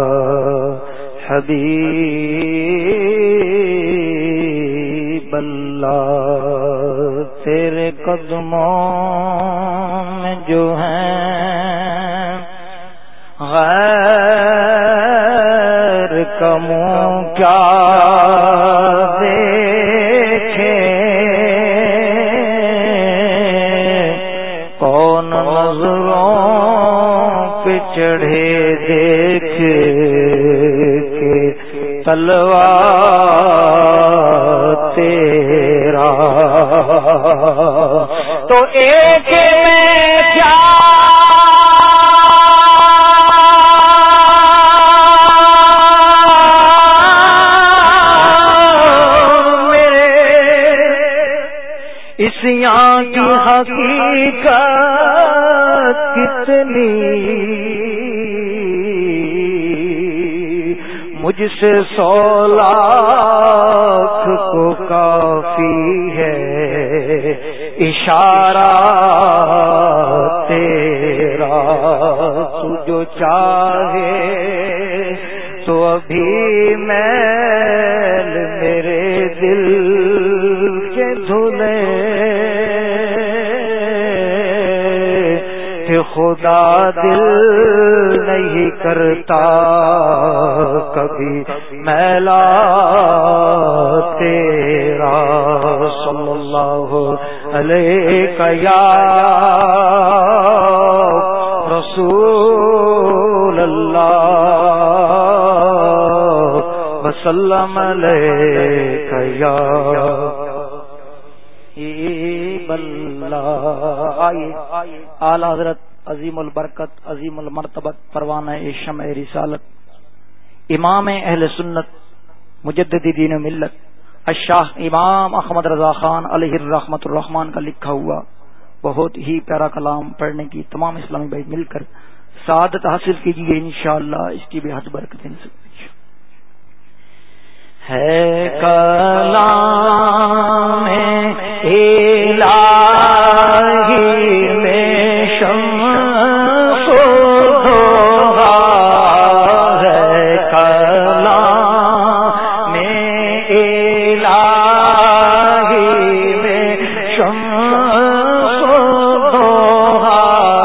حبیب اللہ تیرے قدموں میں جو ہیں غیر کا منہ کیا دیکھے کون نظروں پہ چڑھے دیکھ کے تلوار تیرا تو ایک میں کیا میرے اس یہاں کی حقیقت کتنی مجھ سے سو لاکھ کو کافی ہے اشارہ تیرا تو جو چاہے تو ابھی میل میرے دل کے دھلے کہ خدا دل نہیں کرتا کبھی میلا تیرا صلی اللہ علیہ یا رسول اللہ وسلم علیہ یا حبیب اللہ. اعلی حضرت عظیم البرکت عظیم المرتبت پروانہ شمع رسالت امام اہل سنت مجدد دین و ملت الشاہ امام احمد رضا خان علیہ الرحمۃ الرحمان کا لکھا ہوا بہت ہی پیارا کلام پڑھنے کی تمام اسلامی بھائی مل کر سعادت حاصل کیجیے انشاءاللہ. اس کی بھی حد برکتیں ہے کلام الہی میں شمس و ضحا ہے کلام الہی میں شمس و ضحا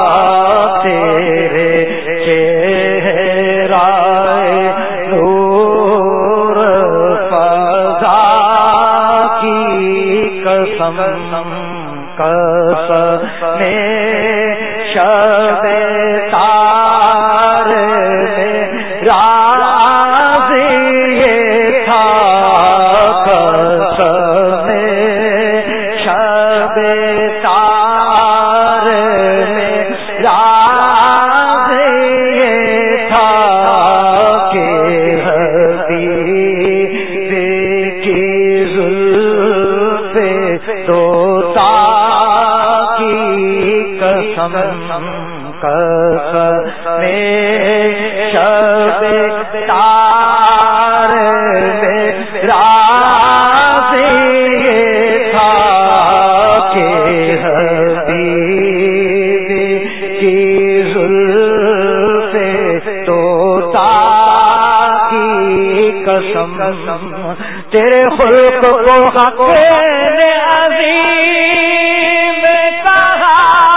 تیرے چہرہ نور فضا کی قسم قسم شب تار میں راز یہ تھا قسم شب تار میں راز یہ تھا کہ حبیب کی زلف دوتا کی قسم قسم شب تار میں راز یہ تھا کہ حبیب کی زلف دوتا کی قسم تیرے خلق کو حق نے عظیم کہا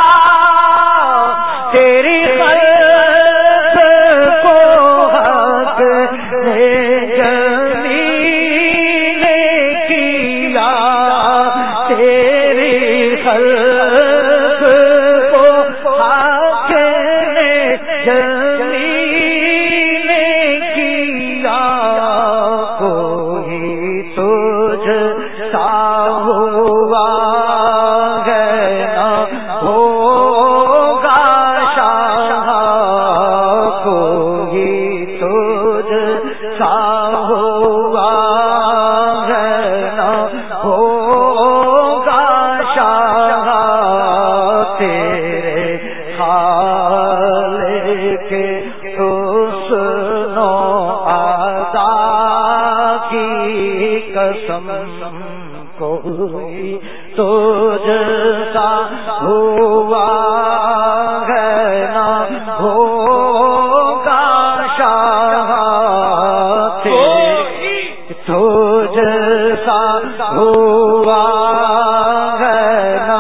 تیری خلق کو حق نے جمیل کیا تیری خلق کو حق نے جمیل کیا قسم کوئی تجھ سا ہوا ہے نہ ہوگا شاہ تیری تجھ سا ہوا ہے نہ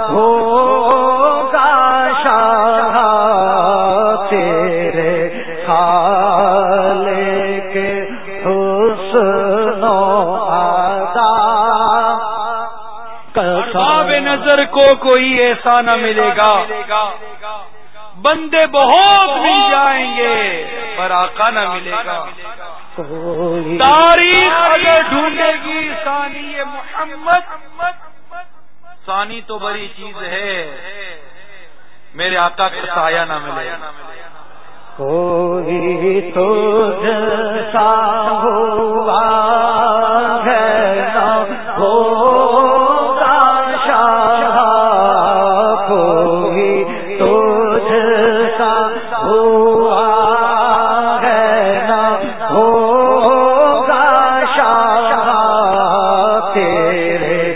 ہوگا شاہ تیرے خالق حسن و عطا ارباب نظر کو کوئی ایسا نہ ملے گا، بندے بہت مل جائیں گے پر آقا نہ ملے گا۔ تاریخ اگر ڈھونڈے گی ثانی محمد، ثانی تو بڑی چیز ہے، میرے آقا کا سایہ نہ ملے گا۔ کوئی تجھ سا ہوا ہے نہ ہوگا شاہ، کوئی تجھ سا ہوا ہے نہ ہوگا شاہ تیرے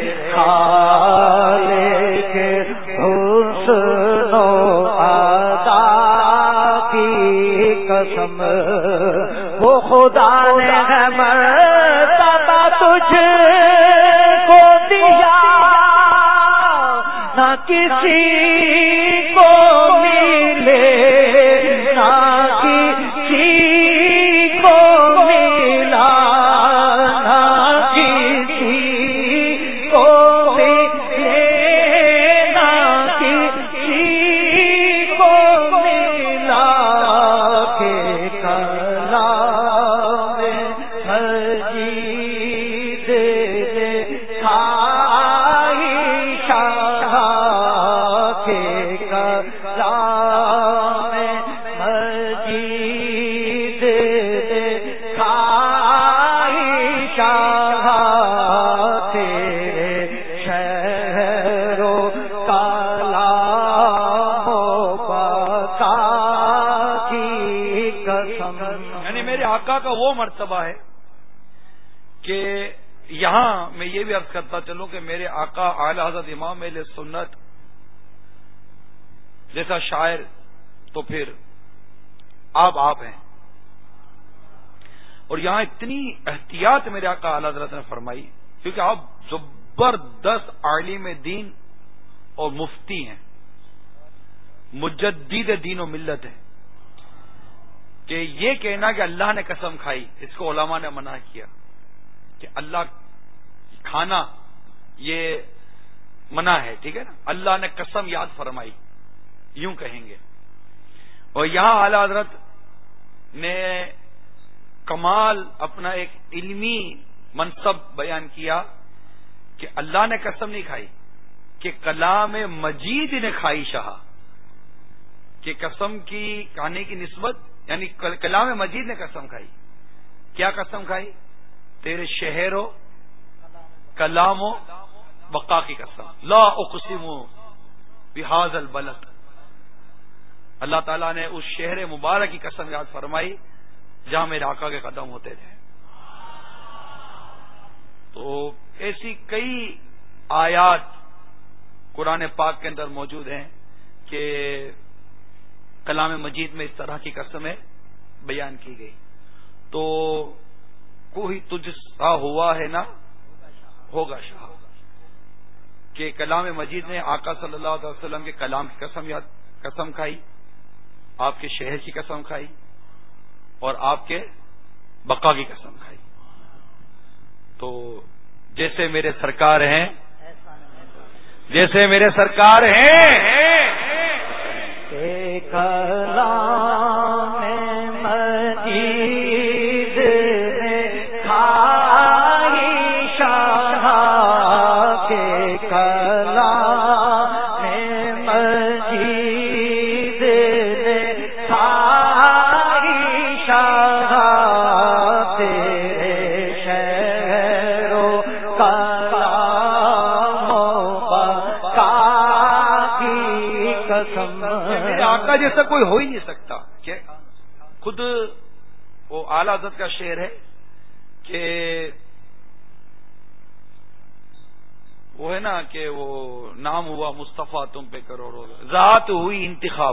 خالق حسن و عطا کی قسم، وہ خدا نے ہے مرتبہ تجھ کو دیا، نہ کسی کو ملے نہ کسی کو ملا، نہ کسی کو ملے نہ کسی کو ملا، کہ کلام مجید کھائی شاہ، کہ کلام مجید کھائی شاہ تیرے شہر و کلام و بقا کی قسم۔ یعنی میرے آقا کا وہ مرتبہ ہے کہ یہاں میں یہ بھی عرض کرتا چلوں کہ میرے آقا اعلی حضرت امام اہل سنت جیسا شاعر تو پھر آپ آپ ہیں، اور یہاں اتنی احتیاط میرے آقا اعلی حضرت نے فرمائی کیونکہ آپ زبردست عالم دین اور مفتی ہیں، مجدد دین و ملت ہے، کہ یہ کہنا کہ اللہ نے قسم کھائی اس کو علماء نے منع کیا کہ اللہ کھانا یہ منع ہے، ٹھیک ہے نا، اللہ نے قسم یاد فرمائی یوں کہیں گے۔ اور یہاں اعلی حضرت نے کمال اپنا ایک علمی منصب بیان کیا کہ اللہ نے قسم نہیں کھائی کہ کلام مجید نے کھائی شاہ، کہ قسم کی کھانے کی نسبت یعنی کلام مجید نے قسم کھائی۔ کیا قسم کھائی؟ تیرے شہر و کلام و بقا کی قسم، لا اقسم بہذا البلد۔ اللہ تعالیٰ نے اس شہر مبارک کی قسم یاد فرمائی جہاں میرے آقا کے قدم ہوتے تھے۔ تو ایسی کئی آیات قرآن پاک کے اندر موجود ہیں کہ کلام مجید میں اس طرح کی قسمیں بیان کی گئی۔ تو کوئی تجھ سا ہوا ہے نا ہوگا شاہ، کہ کلام مجید نے آقا صلی اللہ علیہ وسلم کے کلام کی قسم یاد قسم کھائی، آپ کے شہر کی قسم کھائی، اور آپ کے بقا کی قسم کھائی۔ تو جیسے میرے سرکار ہیں جیسے میرے سرکار ہیں کلام مجید نے کھائی شاہ، کے کلام مجید نے کھائی شاہ تیرے شہر و کلام و بقا کی قسم۔ میرے آقا جیسا کوئی ہو ہی نہیں سکتا، کہ خود وہ اعلی حضرت کا شعر ہے کہ ہے نا کہ وہ نام ہوا مصطفیٰ تم پہ کروڑوں، ذات ہوئی انتخاب،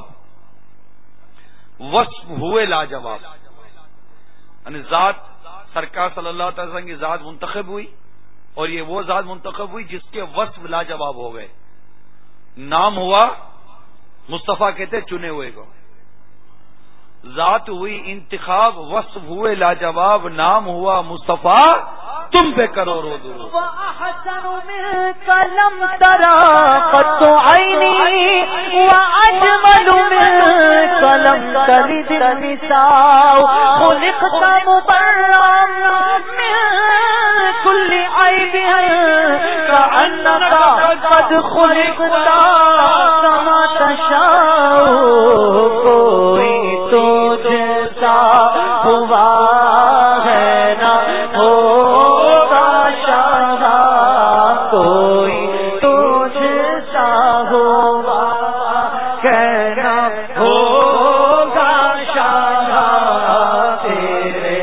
وصف ہوئے لاجواب، یعنی ذات سرکار صلی اللہ علیہ وسلم کی ذات منتخب ہوئی، اور یہ وہ ذات منتخب ہوئی جس کے وصف لاجواب ہو گئے. نام ہوا مصطفیٰ کہتے چنے ہوئے کو، ذات ہوئی انتخاب، وصف ہوئے لاجواب، نام ہوا مصطفیٰ تم پہ کروڑوں درود. وَأَحْسَنُ مِنْكَ لَمْ تَرَ قَطُّ عَيْنِي وَأَجْمَلُ مِنْكَ لَمْ تَلِدِ النِّسَاءُ خُلِقْتَ مُبَرَّأً مِنْ كُلِّ عَيْبٍ كَأَنَّكَ قَدْ خُلِقْتَ كَمَا تَشَاءُ. کوئی تجھ سا ہوا ہے نہ ہوگا شاہ، کوئی تجھ سا ہوا کہنا ہوگا شاہ. تیرے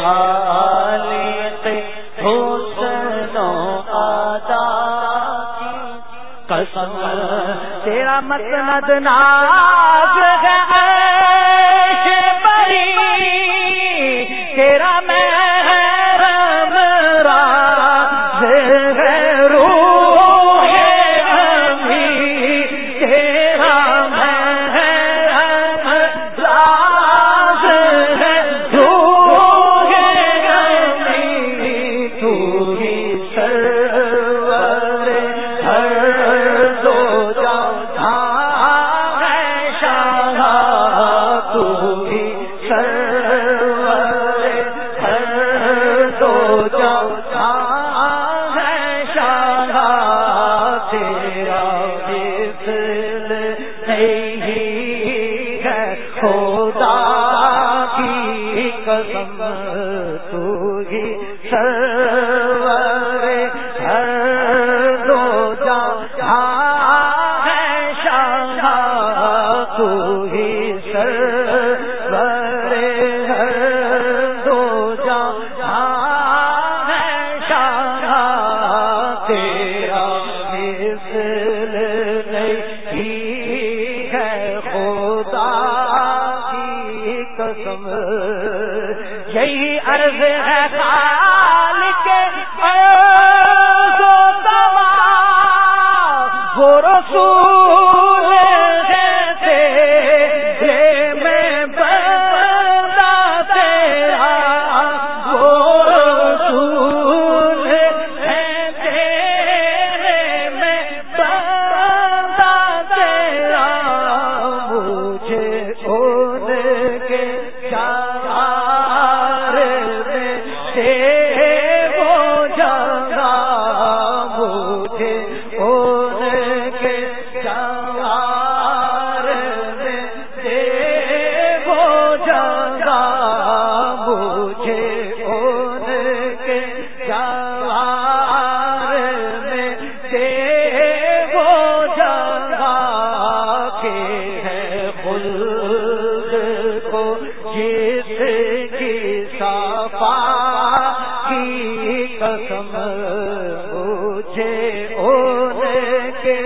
خالق حسن و ادا کی قسم، تیرا مسند ناز ہے عیش بری، تیرا محرم راز ہے روح امی، تیرا محرم راز ہے روح امی. تو ہی سرور ہر دو جہاں ہے شاہ، تو ہی سرور ہر دو جہاں ہے شاہ. تیرا مثل نہیں ہے خدا کی قسم، تو ہی سرور ہر دو جہاں ہے شاہ، تو ہی سرور ہر دو جہاں ہے شاہ. تیرا مثل نہیں ہے خدا کی قسم. یہی عرض ہے خالق عرض و سما، وہ رسول ہے تیرے میں بندہ تیرا، وہ رسول ہے تیرے میں بندہ تیرا. مجھے ان کے چار میں سے وہ جگہ، مجھے ان کے چار میں سے وہ جگہ، مجھے ان کے چار میں سے وہ جگہ کے ہے خلد کو جس کی صفا کی قسم. مجھے ان کے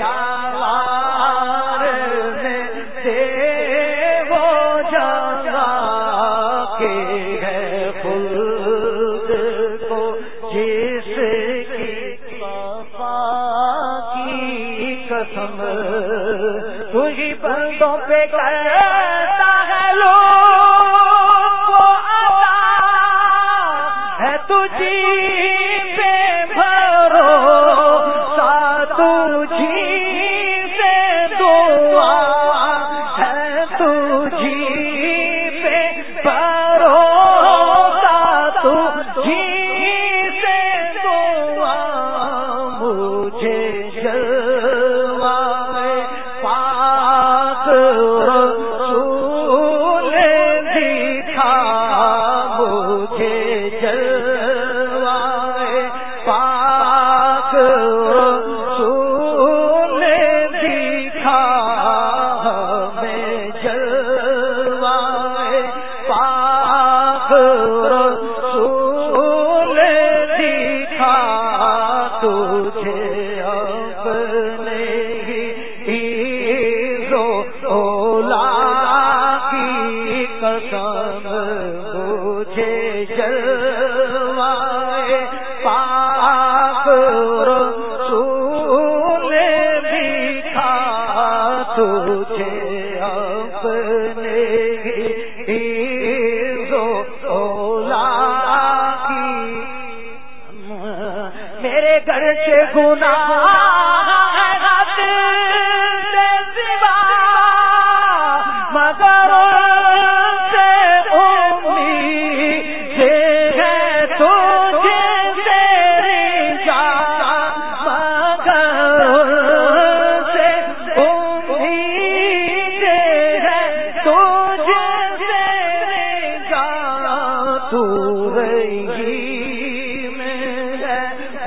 چار میں سے وہ جگہ کے ہے خلد کو جس کی صفا کی قسم. تو ہی بندوں پہ کرتا ہے لوگ کو عطا، ہے تجھی پہ بھروسہ، تجھی سے دعا ہے، تجھی پہ بھروسہ، تجھی سے دعا. مجھے جلوہ پاک رسول دکھا، مجھے جلوہ پاک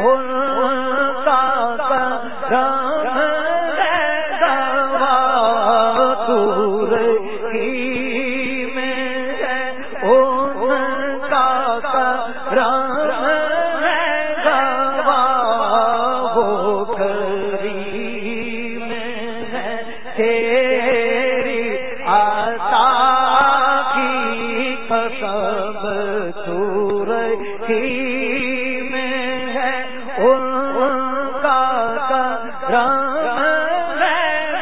ان کا کرم ہے گواہ دور ہی میں ہے ان کا کرم ہے گواہ وہ کریم ہے تیری عطا کی قسم دور ہی میں ہے ان کا کرم ہے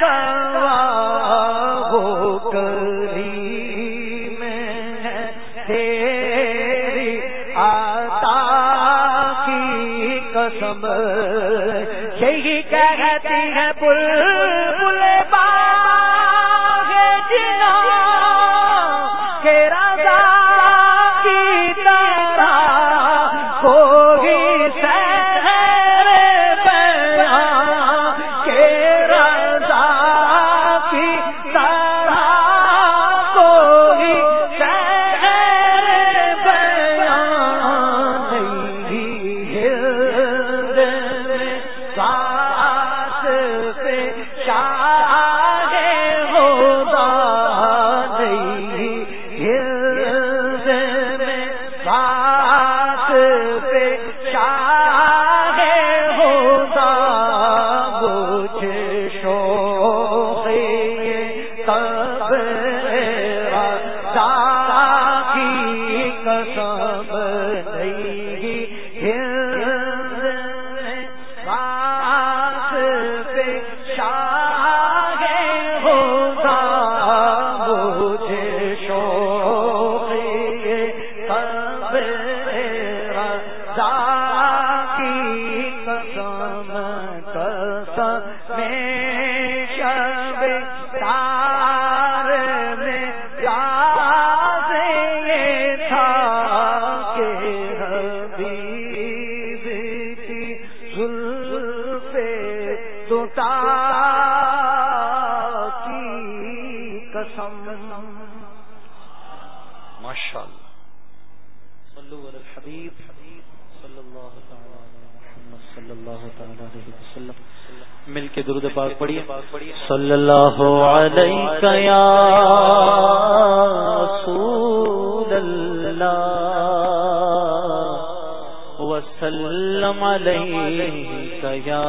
گواہ وہ کریم ہے تیری عطا کی قسم یہی کہتی ہے بلبل باغ جنا کہ رضا کی طرح کوئی سحر بیان کہ رضا کی طرح کوئی سحر بیان نہیں ہرد میں ساس پہ شاہ خدا نہیں ہرد میں ساس پہ شاہ خدا مجھے شوق تب رضا کی قسم نہیں ہرد میں ساس پہ شاہ خدا مجھے شوق تب رضا کی قسم قسم میں شب تار میں راز یہ تھا کہ حبیب کی زلف دوتا کی قسم. ماشاء اللہ. صلو علی الحبیب صلی اللہ تعالی علی محمد صلی اللہ تعالی علیہ وسلم. مل کے درود پاک پڑھیے. صلی اللہ علیہ یا رسول اللہ وسلم علیہ یا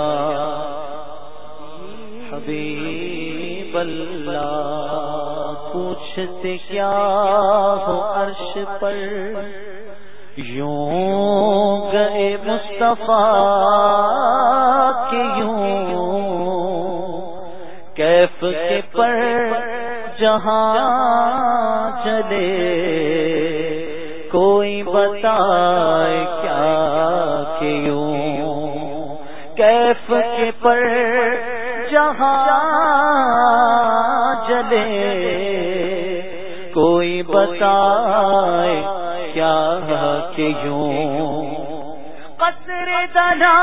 حبیب اللہ. پوچھتے کیا ہو عرش پر یوں گئے مصطفیٰ کے یوں کیف کے پر جہاں چلے کوئی بتائے کیا کہ یوں کیف کے پر جہاں چلے کوئی بتائے کیا کہ یوں قصر دنا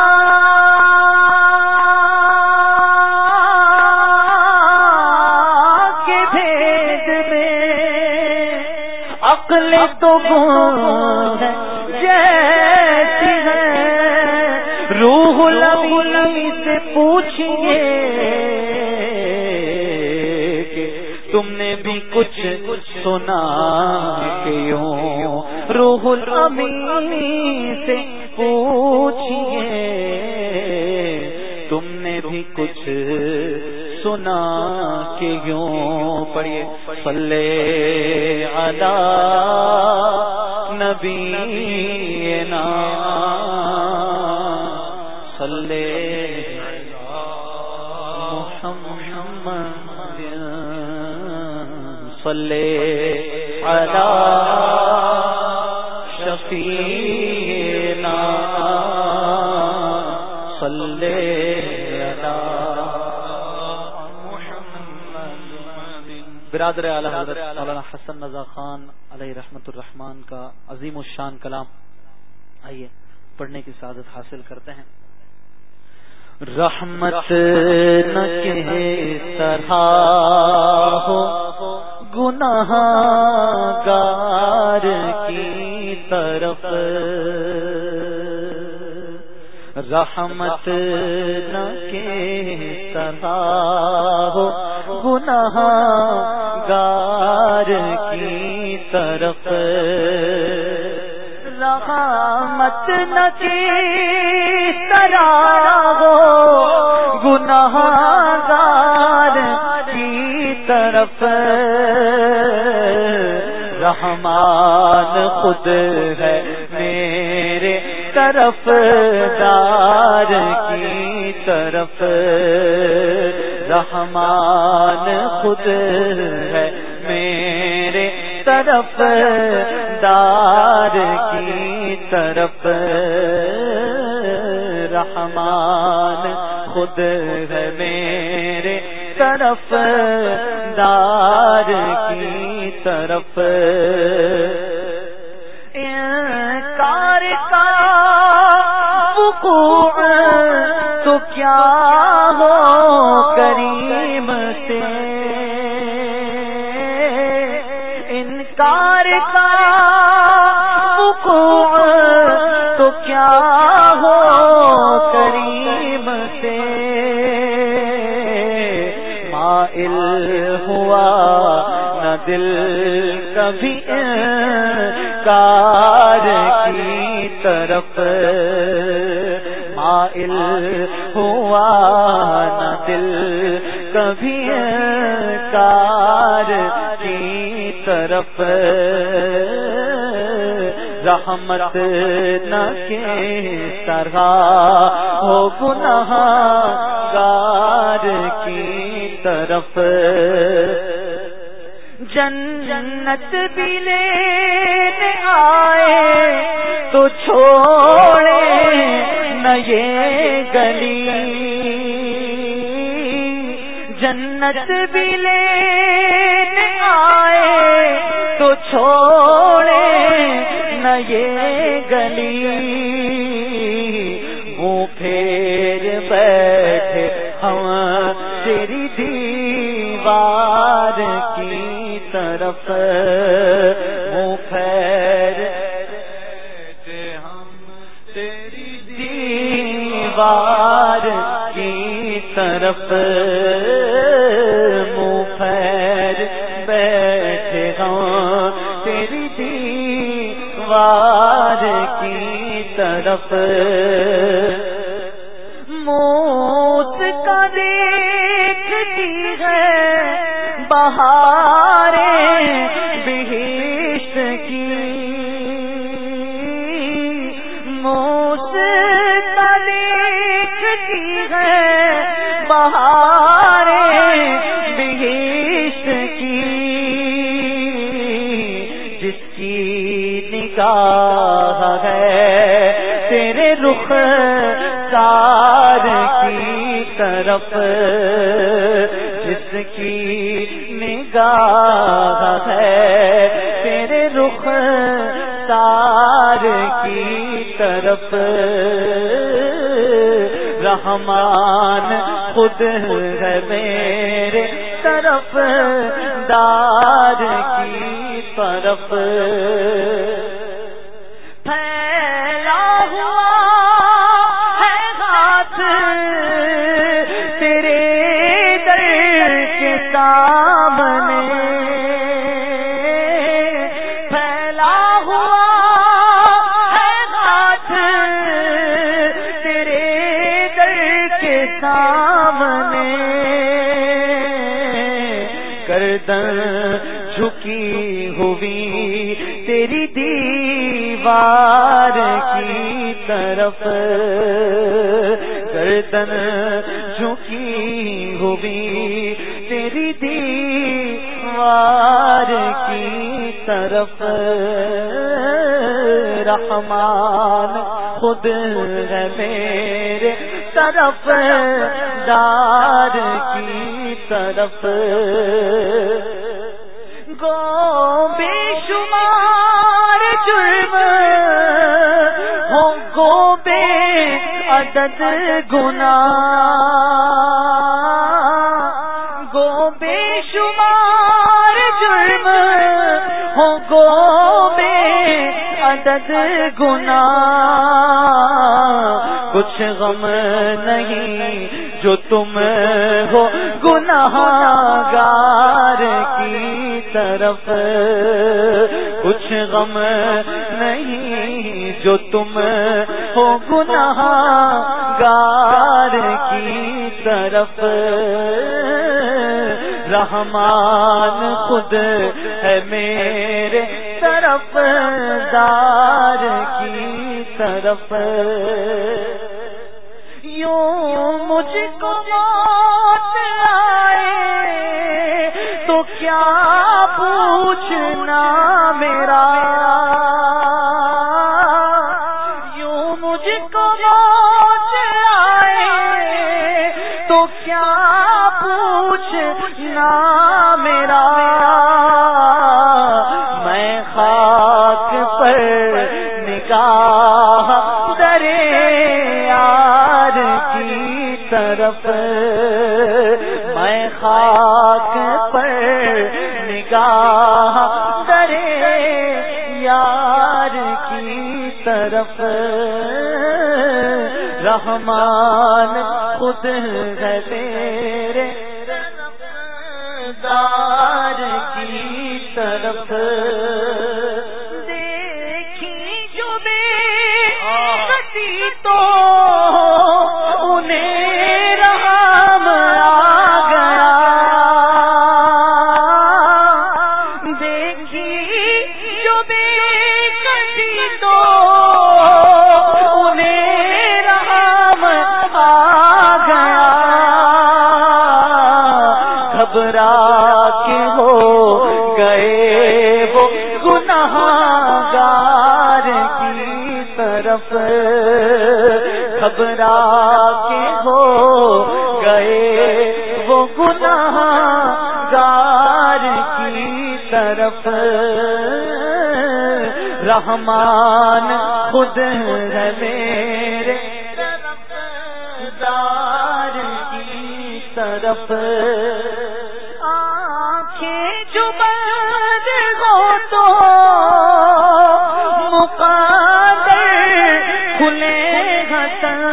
کے بھید میں عقل تو گم ہے جیسی ہے. روح الامین سے پوچھئے کہ تم نے بھی کچھ سنا کیوں. روح الامین سے پوچھئے تم نے بھی کچھ سنا کیوں. پڑھیے صلی علی نبینا صلی محمد صلی علی شفیعنا صلی علی محمد. برادر اعلی حضرت مولانا حسن رضا خان علیہ رحمت الرحمان کا عظیم الشان کلام آئیے پڑھنے کی سعادت حاصل کرتے ہیں. رحمت نہ کس طرح ہو گناہگار کی طرف رحمت نہ کس طرح ہو گناہ گار کی طرف، رحمت نہ کس طرح ہو گناہ گار کی طرف، رحمان خود ہے میرے طرف دار کی طرف، رحمان خود ہے میرے طرف دار کی طرف، رحمان خود ہے میرے طرف دار کی طرف، انکار کا وقوع تو کیا ہو کریم سے، انکار کا وقوع تو کیا ہو کریم سے، مائل ہوا نہ دل کبھی انکار کی طرف، مائل ہوا نہ دل کبھی انکار کی طرف، رحمت نہ کس طرح ہو گناہ گار کی طرف، جنت بھی لینے آئے تو چھوڑے نہ یہ گلی، جنت بھی لینے آئے تو چھوڑے نہ یہ گلی، منہ پھیر بیٹھے ہم تیری دیوار کی طرف، منہ پھیر بیٹھے ہم تیری دیوار کی طرف، منہ پھیر بیٹھے ہم تیری دیوار کی طرف، موت کا دیکھتی ہے بہاریں بہشت کی، موت کا دیکھتی ہے بہاریں بہشت کی، جس کی نگاہ ہے تیرے رخ سار کی طرف، جس کی نگاہ ہے تیرے رخ سار کی طرف، رحمان خود ہے میرے طرف دار کی طرف، پھیلا ہوا ہے ہاتھ تیرے در کے سامنے، پھیلا ہوا ہے ہاتھ تیرے در کے سامنے، گردن جھکی ہوئی تیری دیوار کی طرف، گردن جھکی ہوئی تیری دیوار کی طرف، رحمان خود ہے میرے طرف دار کی طرف، گو بے شمار جرم ہو گو بے عدد گناہ، گو بے شمار جرم ہو گو بے عدد گناہ، کچھ غم نہیں جو تم ہو گناہگار کی طرف، کچھ غم نہیں جو تم ہو گناہگار کی طرف، رحمان خود ہے میرے طرف دار کی طرف، یوں مجھ کو موت آئے تو کیا پوچھنا میرا، یوں مجھ کو موت آئے تو کیا پوچھنا میرا، میں خاک پر نگاہ درے یار کی طرف، میں خاک پر نگاہ درے یار کی طرف، رحمان خود ہے تیرے دار کی طرف، دیکھی جو بے کسی تو انہیں رحم آ گیا، دیکھی جو بے کسی تو انہیں رحم آ گیا، گھبرا کے ہو گئے وہ گناہگار کی طرف، گھبرا کے ہو گئے وہ گناہگار کی طرف، رحمان خود ہے میرے دار کی طرف، آنکھیں جو بند ہو تو مقدر کھلے گھٹن،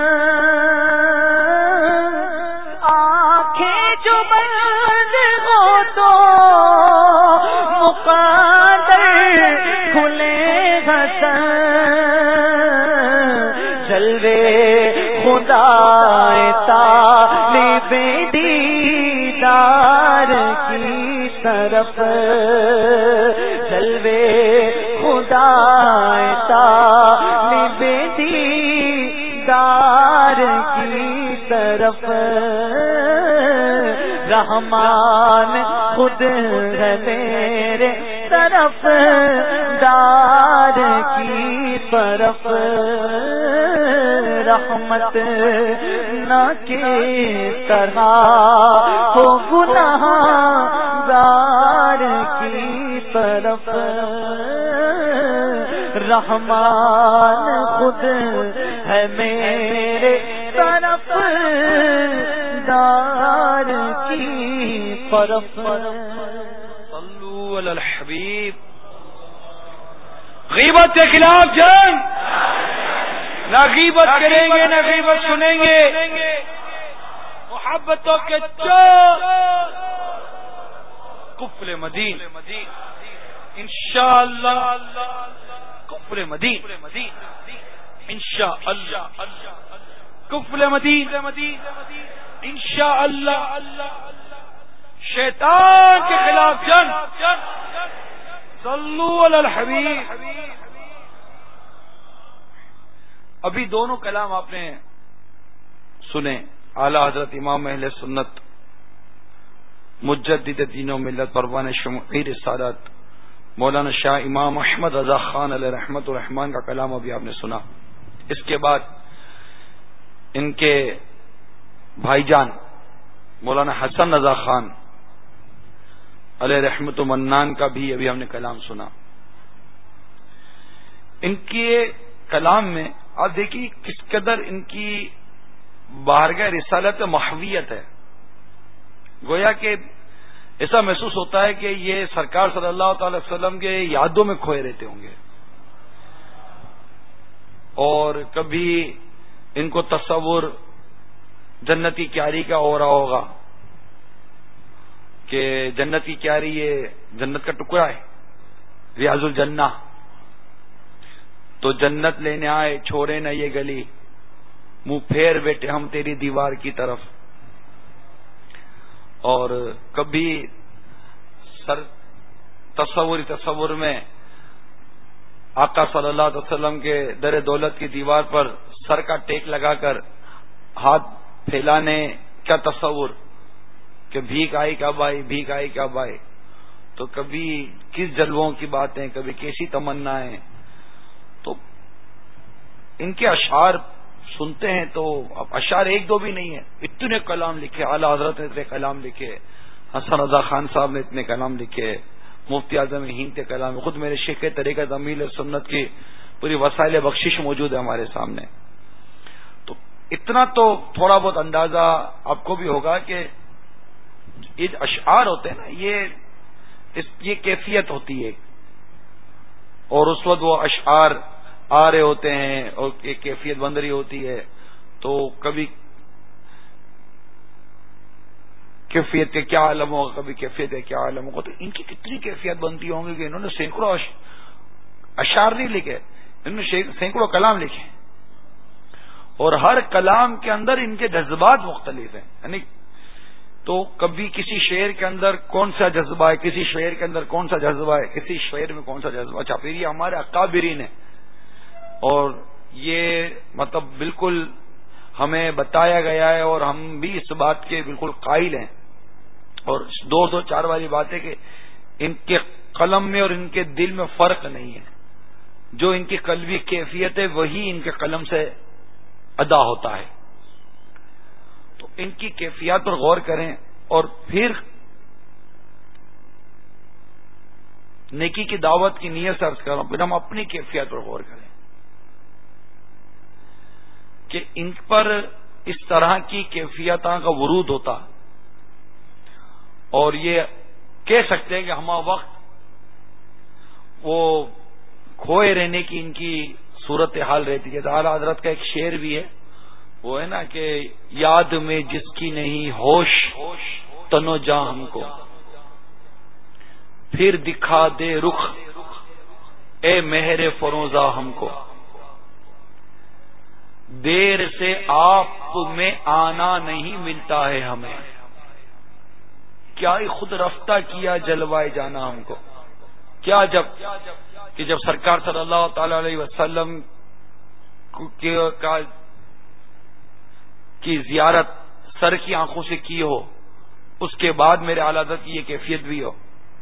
آنکھیں جو بند ہو تو مقدر کھلے گھٹن، جلوے خدا طالب دیدار کی طرف، جلوے خدا طالب دیدار کی طرف، رحمان خود ہے میرے طرف دار کی طرف، رحمت نہ کی طرح ہو گناہگار کی طرف، رحمان خود ہے میرے طرف دار کی طرف، صلو علی الحبیب۔ غیبت کے خلاف جنگ، نہ غیبت کریں گے نہ غیبت سنیں گے، محبتوں کے چور کفر مدین انشاءاللہ، کفر مدین انشاءاللہ، کفر مدین انشاءاللہ، شیطان کے خلاف جنگ، صلو علی الحبیب۔ ابھی دونوں کلام آپ نے سنے، اعلی حضرت امام اہل سنت مجدد دین و ملت پروان شمعیر السادات مولانا شاہ امام احمد رضا خان علیہ رحمت الرحمان کا کلام ابھی آپ نے سنا۔ اس کے بعد ان کے بھائی جان مولانا حسن رضا خان علیہ رحمت و منان کا بھی ابھی ہم نے کلام سنا۔ ان کے کلام میں آپ دیکھیے کس قدر ان کی بارگاہ رسالت محویت ہے، گویا کہ ایسا محسوس ہوتا ہے کہ یہ سرکار صلی اللہ تعالی وسلم کے یادوں میں کھوئے رہتے ہوں گے، اور کبھی ان کو تصور جنتی کیاری کا ہو رہا ہوگا کہ جنتی کیاری یہ جنت کا ٹکڑا ہے، ریاض الجنہ، تو جنت لینے آئے چھوڑے نہ یہ گلی، منہ پھیر بیٹھے ہم تیری دیوار کی طرف. اور کبھی سر تصور تصور میں آقا صلی اللہ علیہ وسلم کے در دولت کی دیوار پر سر کا ٹیک لگا کر ہاتھ پھیلانے کا تصور کہ بھیک آئی کب آئی بھیک آئی کب آئی. تو کبھی کس جلووں کی باتیں، کبھی کیسی تمنائیں. تو ان کے اشعار سنتے ہیں تو اب اشعار ایک دو بھی نہیں ہے، اتنے کلام لکھے، اعلی حضرت نے اتنے کلام لکھے، حسن رضا خان صاحب نے اتنے کلام لکھے، مفتی اعظم ہند کے کلام، خود میرے شیخ طریقت امیل سنت کی پوری وسائل بخشش موجود ہے ہمارے سامنے. تو اتنا تو تھوڑا بہت اندازہ آپ کو بھی ہوگا کہ یہ اشعار ہوتے ہیں نا، یہ یہ کیفیت ہوتی ہے، اور اس وقت وہ اشعار آ رہے ہوتے ہیں اور ایک کیفیت بن رہی ہوتی ہے. تو کبھی کیفیت کے کیا عالم ہوگا، کبھی کیفیت کے کیا عالم ہوگا. تو ان کی کتنی کیفیت بنتی ہوں گی کہ انہوں نے سینکڑوں اشعار نہیں لکھے، انہوں نے سینکڑوں کلام لکھے، اور ہر کلام کے اندر ان کے جذبات مختلف ہیں. یعنی تو کبھی کسی شعر کے اندر کون سا جذبہ ہے، کسی شعر کے اندر کون سا جذبہ ہے، کسی شعر میں کون سا جذبہ. اچھا، پھر یہ ہمارے اکابرین ہیں، اور یہ مطلب بالکل ہمیں بتایا گیا ہے اور ہم بھی اس بات کے بالکل قائل ہیں. اور دو دو چار والی بات ہے کہ ان کے قلم میں اور ان کے دل میں فرق نہیں ہے. جو ان کی قلبی کیفیت ہے وہی ان کے قلم سے ادا ہوتا ہے. تو ان کی کیفیات پر غور کریں اور پھر نیکی کی دعوت کی نیت سے عرض کروں، پھر ہم اپنی کیفیات پر غور کریں کہ ان پر اس طرح کی کیفیتوں کا ورود ہوتا، اور یہ کہہ سکتے ہیں کہ ہما وقت وہ کھوئے رہنے کی ان کی صورت حال رہتی ہے. اعلیٰ حضرت کا ایک شعر بھی ہے، وہ ہے نا کہ یاد میں جس کی نہیں ہوش تنو جاں ہم کو، پھر دکھا دے رخ اے مہر فروزہ ہم کو، دیر سے آپ میں آنا نہیں ملتا ہے ہمیں، کیا ہی خود رفتہ کیا جلوائے جانا ہم کو. کیا جب کہ جب سرکار صلی اللہ تعالی علیہ وسلم کا کی زیارت سر کی آنکھوں سے کی ہو، اس کے بعد میرے اعلی حضرت کی یہ کیفیت بھی ہو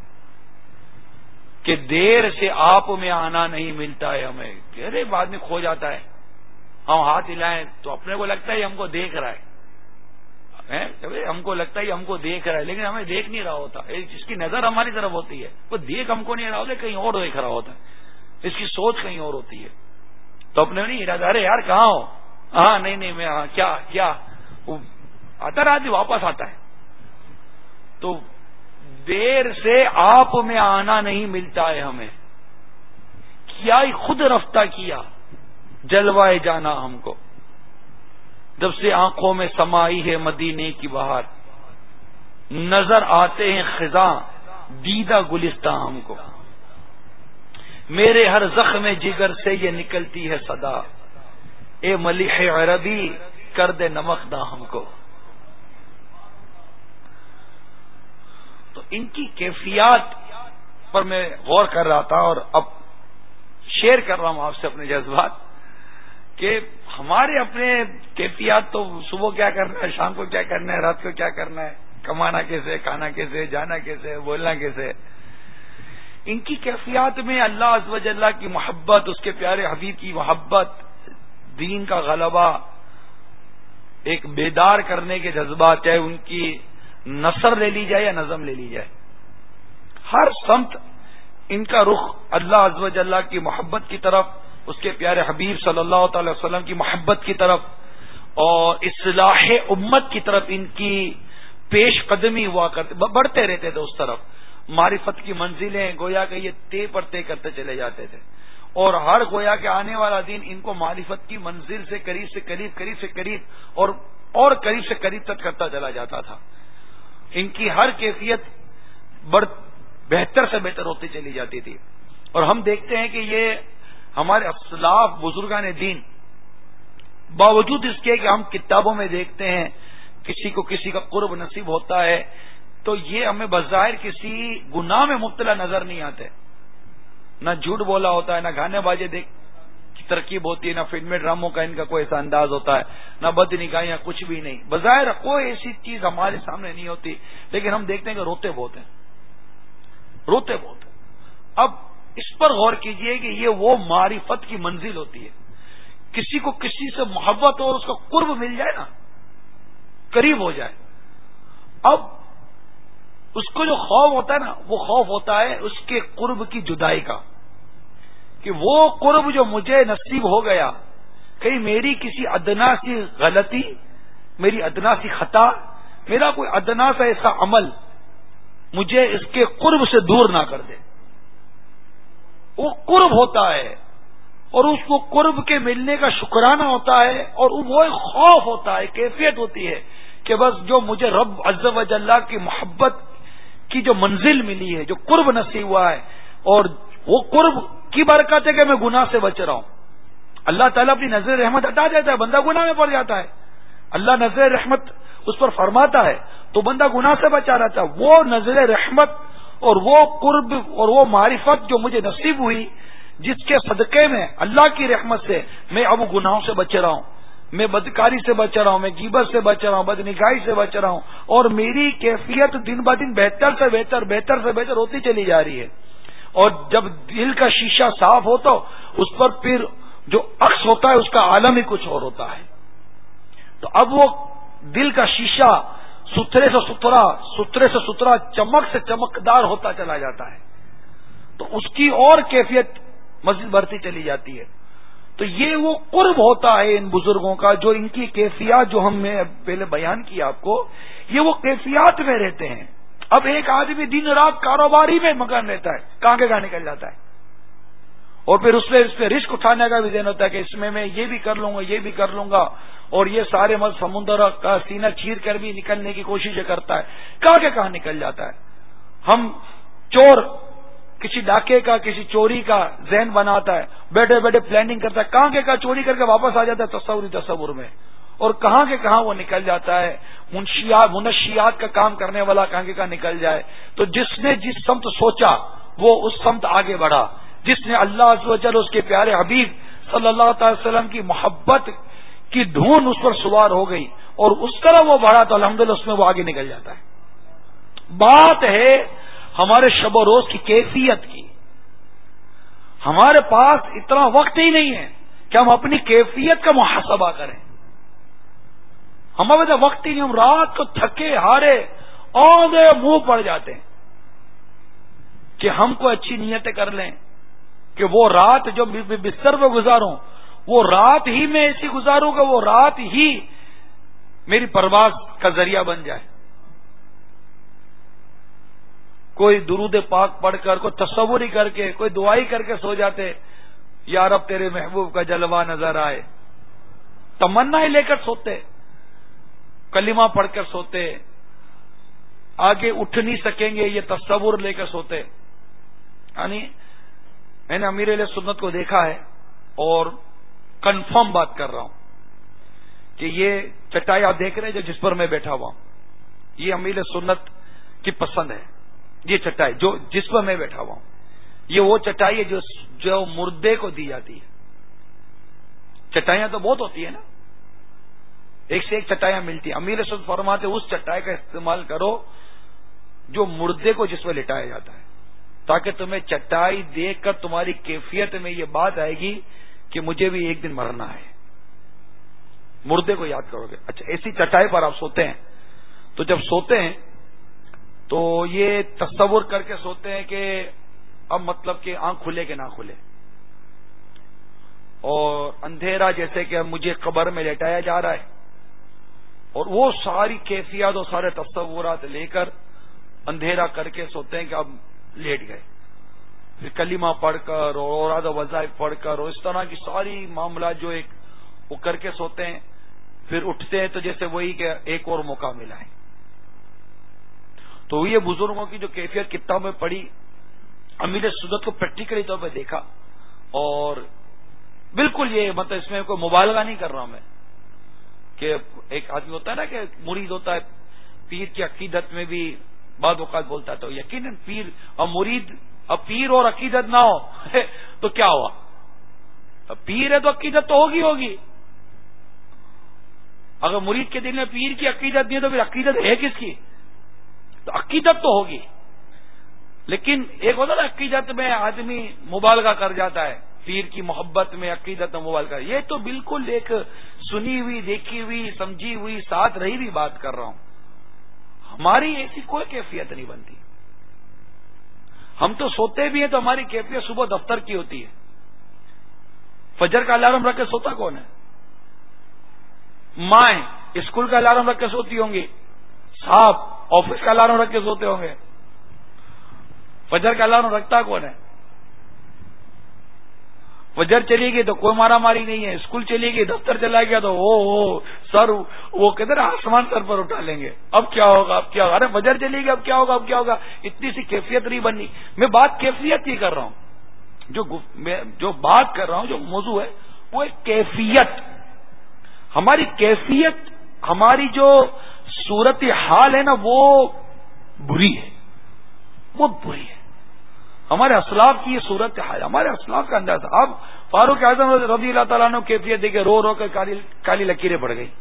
کہ دیر سے آپ میں آنا نہیں ملتا ہے ہمیں. ارے بعد میں کھو جاتا ہے، ہم ہاتھ ہلائیں تو اپنے کو لگتا ہے ہم کو دیکھ رہا ہے، ہم کو لگتا ہے ہم کو دیکھ رہا ہے، لیکن ہمیں دیکھ نہیں رہا ہوتا. جس کی نظر ہماری طرف ہوتی ہے وہ دیکھ ہم کو نہیں رہا ہوتا، کہیں اور دیکھ رہا ہوتا ہے، اس کی سوچ کہیں اور ہوتی ہے. تو اپنے نہیں ارادہ، ارے یار کہاں ہو، ہاں نہیں نہیں میں ہاں کیا کیا آتا رہا واپس آتا ہے. تو دیر سے آپ میں آنا نہیں ملتا ہے ہمیں، کیا ہی خود رفتہ کیا جلوائے جانا ہم کو، جب سے آنکھوں میں سمائی ہے مدینے کی بہار، نظر آتے ہیں خزاں دیدہ گلستاں ہم کو، میرے ہر زخم جگر سے یہ نکلتی ہے صدا، اے ملیح عربی کر دے نمک دا ہم کو. تو ان کی کیفیات پر میں غور کر رہا تھا، اور اب شیئر کر رہا ہوں آپ سے اپنے جذبات کہ ہمارے اپنے کیفیات تو صبح کیا کرنا ہے، شام کو کیا کرنا ہے، رات کو کیا کرنا ہے، کمانا کیسے، کھانا کیسے، جانا کیسے، بولنا کیسے. ان کی کیفیات میں اللہ عز و جل کی محبت، اس کے پیارے حبیب کی محبت، دین کا غلبہ، ایک بیدار کرنے کے جذبات، چاہے ان کی نثر لے لی جائے یا نظم لے لی جائے، ہر سمت ان کا رخ اللہ عز و جل کی محبت کی طرف، اس کے پیارے حبیب صلی اللہ تعالی وسلم کی محبت کی طرف اور اصلاح امت کی طرف ان کی پیش قدمی ہوا کرتے، بڑھتے رہتے تھے اس طرف. معرفت کی منزلیں گویا کہ یہ طے پر طے کرتے چلے جاتے تھے، اور ہر گویا کہ آنے والا دن ان کو معرفت کی منزل سے قریب سے قریب قریب سے قریب اور اور قریب سے قریب تک کرتا چلا جاتا تھا. ان کی ہر کیفیت بڑھ بہتر سے بہتر ہوتی چلی جاتی تھی. اور ہم دیکھتے ہیں کہ یہ ہمارے اسلاف بزرگان دین باوجود اس کے کہ ہم کتابوں میں دیکھتے ہیں کسی کو کسی کا قرب نصیب ہوتا ہے تو یہ ہمیں بظاہر کسی گناہ میں مبتلا نظر نہیں آتے. نہ جھوٹ بولا ہوتا ہے، نہ گانے باجے دیکھ کی ترکیب ہوتی ہے، نہ فلمیں ڈراموں کا ان کا کوئی ایسا انداز ہوتا ہے، نہ بد نگاہیاں، کچھ بھی نہیں. بظاہر کوئی ایسی چیز ہمارے سامنے نہیں ہوتی، لیکن ہم دیکھتے ہیں کہ روتے بہت ہیں، روتے بہت ہیں. اب اس پر غور کیجئے کہ یہ وہ معرفت کی منزل ہوتی ہے. کسی کو کسی سے محبت اور اس کا قرب مل جائے نا، قریب ہو جائے. اب اس کو جو خوف ہوتا ہے نا، وہ خوف ہوتا ہے اس کے قرب کی جدائی کا، کہ وہ قرب جو مجھے نصیب ہو گیا، کہیں میری کسی ادنا سی غلطی، میری ادنا سی خطا، میرا کوئی ادنا سا ایسا عمل مجھے اس کے قرب سے دور نہ کر دے. وہ قرب ہوتا ہے اور اس کو قرب کے ملنے کا شکرانہ ہوتا ہے، اور وہ خوف ہوتا ہے، کیفیت ہوتی ہے کہ بس جو مجھے رب عز و جل کی محبت کی جو منزل ملی ہے، جو قرب نصیب ہوا ہے، اور وہ قرب کی برکت ہے کہ میں گناہ سے بچ رہا ہوں. اللہ تعالیٰ اپنی نظر رحمت ہٹا دیتا ہے، بندہ گناہ میں پڑ جاتا ہے. اللہ نظر رحمت اس پر فرماتا ہے تو بندہ گناہ سے بچا رہتا ہے. وہ نظر رحمت اور وہ قرب اور وہ معرفت جو مجھے نصیب ہوئی، جس کے صدقے میں اللہ کی رحمت سے میں اب گناہوں سے بچ رہا ہوں، میں بدکاری سے بچ رہا ہوں، میں غیبت سے بچ رہا ہوں، بد نگاہی سے بچ رہا ہوں، اور میری کیفیت دن بہ دن بہتر سے بہتر بہتر سے بہتر ہوتی چلی جا رہی ہے. اور جب دل کا شیشہ صاف ہو تو اس پر پھر جو عکس ہوتا ہے اس کا عالم ہی کچھ اور ہوتا ہے. تو اب وہ دل کا شیشہ ستھرے سے ستھرا ستھرے سے ستھرا چمک سے چمکدار ہوتا چلا جاتا ہے، تو اس کی اور کیفیت مزید بڑھتی چلی جاتی ہے. تو یہ وہ قرب ہوتا ہے ان بزرگوں کا، جو ان کی کیفیات جو ہم نے پہلے بیان کی آپ کو، یہ وہ کیفیات میں رہتے ہیں. اب ایک آدمی دن رات کاروباری میں مگن رہتا ہے، کہاں کے کہاں نکل جاتا ہے، اور پھر اس پہ اس پہ رسک اٹھانے کا بھی ذہن ہوتا ہے کہ اس میں میں یہ بھی کر لوں گا، یہ بھی کر لوں گا، اور یہ سارے مت سمندر کا سینہ چیر کر بھی نکلنے کی کوشش کرتا ہے، کہاں کے کہاں نکل جاتا ہے. ہم چور کسی ڈاکے کا کسی چوری کا ذہن بناتا ہے، بیٹھے بیٹھے پلاننگ کرتا ہے، کہاں کے کہاں چوری کر کے واپس آ جاتا ہے تصوری تصور میں، اور کہاں کے کہاں وہ نکل جاتا ہے. منشیات منشیات کا کام کرنے والا کہاں کے کہاں نکل جائے. تو جس نے جس سمت سوچا وہ اس سمت آگے بڑھا، جس نے اللہ عز و جل اس کے پیارے حبیب صلی اللہ تعالی وسلم کی محبت کی دھون اس پر سوار ہو گئی اور اس طرح وہ بڑھا تو الحمدللہ اس میں وہ آگے نکل جاتا ہے. بات ہے ہمارے شب و روز کی کیفیت کی. ہمارے پاس اتنا وقت ہی نہیں ہے کہ ہم اپنی کیفیت کا محاسبہ کریں. ہمارے پاس وقت ہی نہیں، ہم رات کو تھکے ہارے اوندے منہ پڑ جاتے ہیں کہ ہم کو اچھی نیتیں کر لیں کہ وہ رات جو بستر پہ گزاروں وہ رات ہی میں ایسی گزاروں کہ وہ رات ہی میری پرواز کا ذریعہ بن جائے. کوئی درود پاک پڑھ کر، کوئی تصوری کر کے، کوئی دعائی کر کے سو جاتے، یا رب تیرے محبوب کا جلوہ نظر آئے، تمنا ہی لے کر سوتے، کلمہ پڑھ کر سوتے، آگے اٹھ نہیں سکیں گے یہ تصور لے کر سوتے. یعنی میں نے امیر علیہ سنت کو دیکھا ہے اور کنفرم بات کر رہا ہوں کہ یہ چٹائی آپ دیکھ رہے ہیں جو جس پر میں بیٹھا ہوا ہوں، یہ امیر سنت کی پسند ہے. یہ چٹائی جو جس پر میں بیٹھا ہوا ہوں، یہ وہ چٹائی ہے جو جو مردے کو دی جاتی ہے. چٹائیاں تو بہت ہوتی ہیں نا، ایک سے ایک چٹائیاں ملتی ہیں. امیر سنت فرماتے اس چٹائی کا استعمال کرو جو مردے کو جس پر لٹایا جاتا ہے، تاکہ تمہیں چٹائی دیکھ کر تمہاری کیفیت میں یہ بات آئے گی کہ مجھے بھی ایک دن مرنا ہے. مردے کو یاد کرو گے. اچھا، ایسی چٹائی پر آپ سوتے ہیں تو جب سوتے ہیں تو یہ تصور کر کے سوتے ہیں کہ اب مطلب کہ آنکھ کھلے کہ نہ کھلے، اور اندھیرا جیسے کہ مجھے قبر میں لٹایا جا رہا ہے، اور وہ ساری کیفیات اور سارے تصورات لے کر اندھیرا کر کے سوتے ہیں کہ اب لیٹ گئے. کلمہ پڑھ کر اور اوراد و وظائف پڑھ کر اور اس طرح کی ساری معاملات جو ایک وہ کر کے سوتے ہیں، پھر اٹھتے ہیں تو جیسے وہی کہ ایک اور موقع ملا ہے. تو یہ بزرگوں کی جو کیفیت کتابوں میں پڑھی، امیر سنت کو پریکٹیکلی طور پہ دیکھا، اور بالکل یہ مطلب اس میں کوئی مبالغہ نہیں کر رہا میں کہ ایک آدمی ہوتا ہے نا کہ مرید ہوتا ہے، پیر کی عقیدت میں بھی بعض اوقات بولتا ہے، تو یقیناً پیر اور مرید، اب پیر اور عقیدت نہ ہو تو کیا ہوا؟ اب پیر ہے تو عقیدت تو ہوگی ہوگی اگر مرید کے دل میں پیر کی عقیدت نہیں ہے تو پھر عقیدت ہے کس کی؟ تو عقیدت تو ہوگی، لیکن ایک ہوتا نا عقیدت میں آدمی مبالغہ کر جاتا ہے، پیر کی محبت میں عقیدت میں مبالغہ. یہ تو بالکل ایک سنی ہوئی، دیکھی ہوئی، سمجھی ہوئی، ساتھ رہی ہوئی بات کر رہا ہوں. ہماری ایسی کوئی کیفیت نہیں بنتی. ہم تو سوتے بھی ہیں تو ہماری کیفیت صبح دفتر کی ہوتی ہے. فجر کا الارم رکھ کے سوتا کون ہے؟ مائیں اسکول کا الارم رکھ کے سوتی ہوں گی، صاحب آفس کا الارم رکھ کے سوتے ہوں گے. فجر کا الارم رکھتا کون ہے؟ فجر چلی گئی تو کوئی مارا ماری نہیں ہے، اسکول چلی گئی، دفتر چلا گیا تو او ہو سر وہ کہتے ہیں آسمان سر پر اٹھا لیں گے، اب کیا ہوگا اب کیا ہوگا، ارے فجر چلی گئی اب کیا ہوگا اب کیا ہوگا. اتنی سی کیفیت نہیں بنی. میں بات کیفیت کی کر رہا ہوں، جو جو بات کر رہا ہوں، جو موضوع ہے وہ ایک کیفیت. ہماری کیفیت، ہماری جو صورت حال ہے نا وہ بری ہے، وہ بری ہے. ہمارے اسلاف کی یہ صورت حال، ہمارے اسلاف کا انداز. اب فاروق اعظم رضی اللہ تعالیٰ عنہ کیفیت دیکھے، رو رو کر کالی کالی لکیریں پڑ گئی.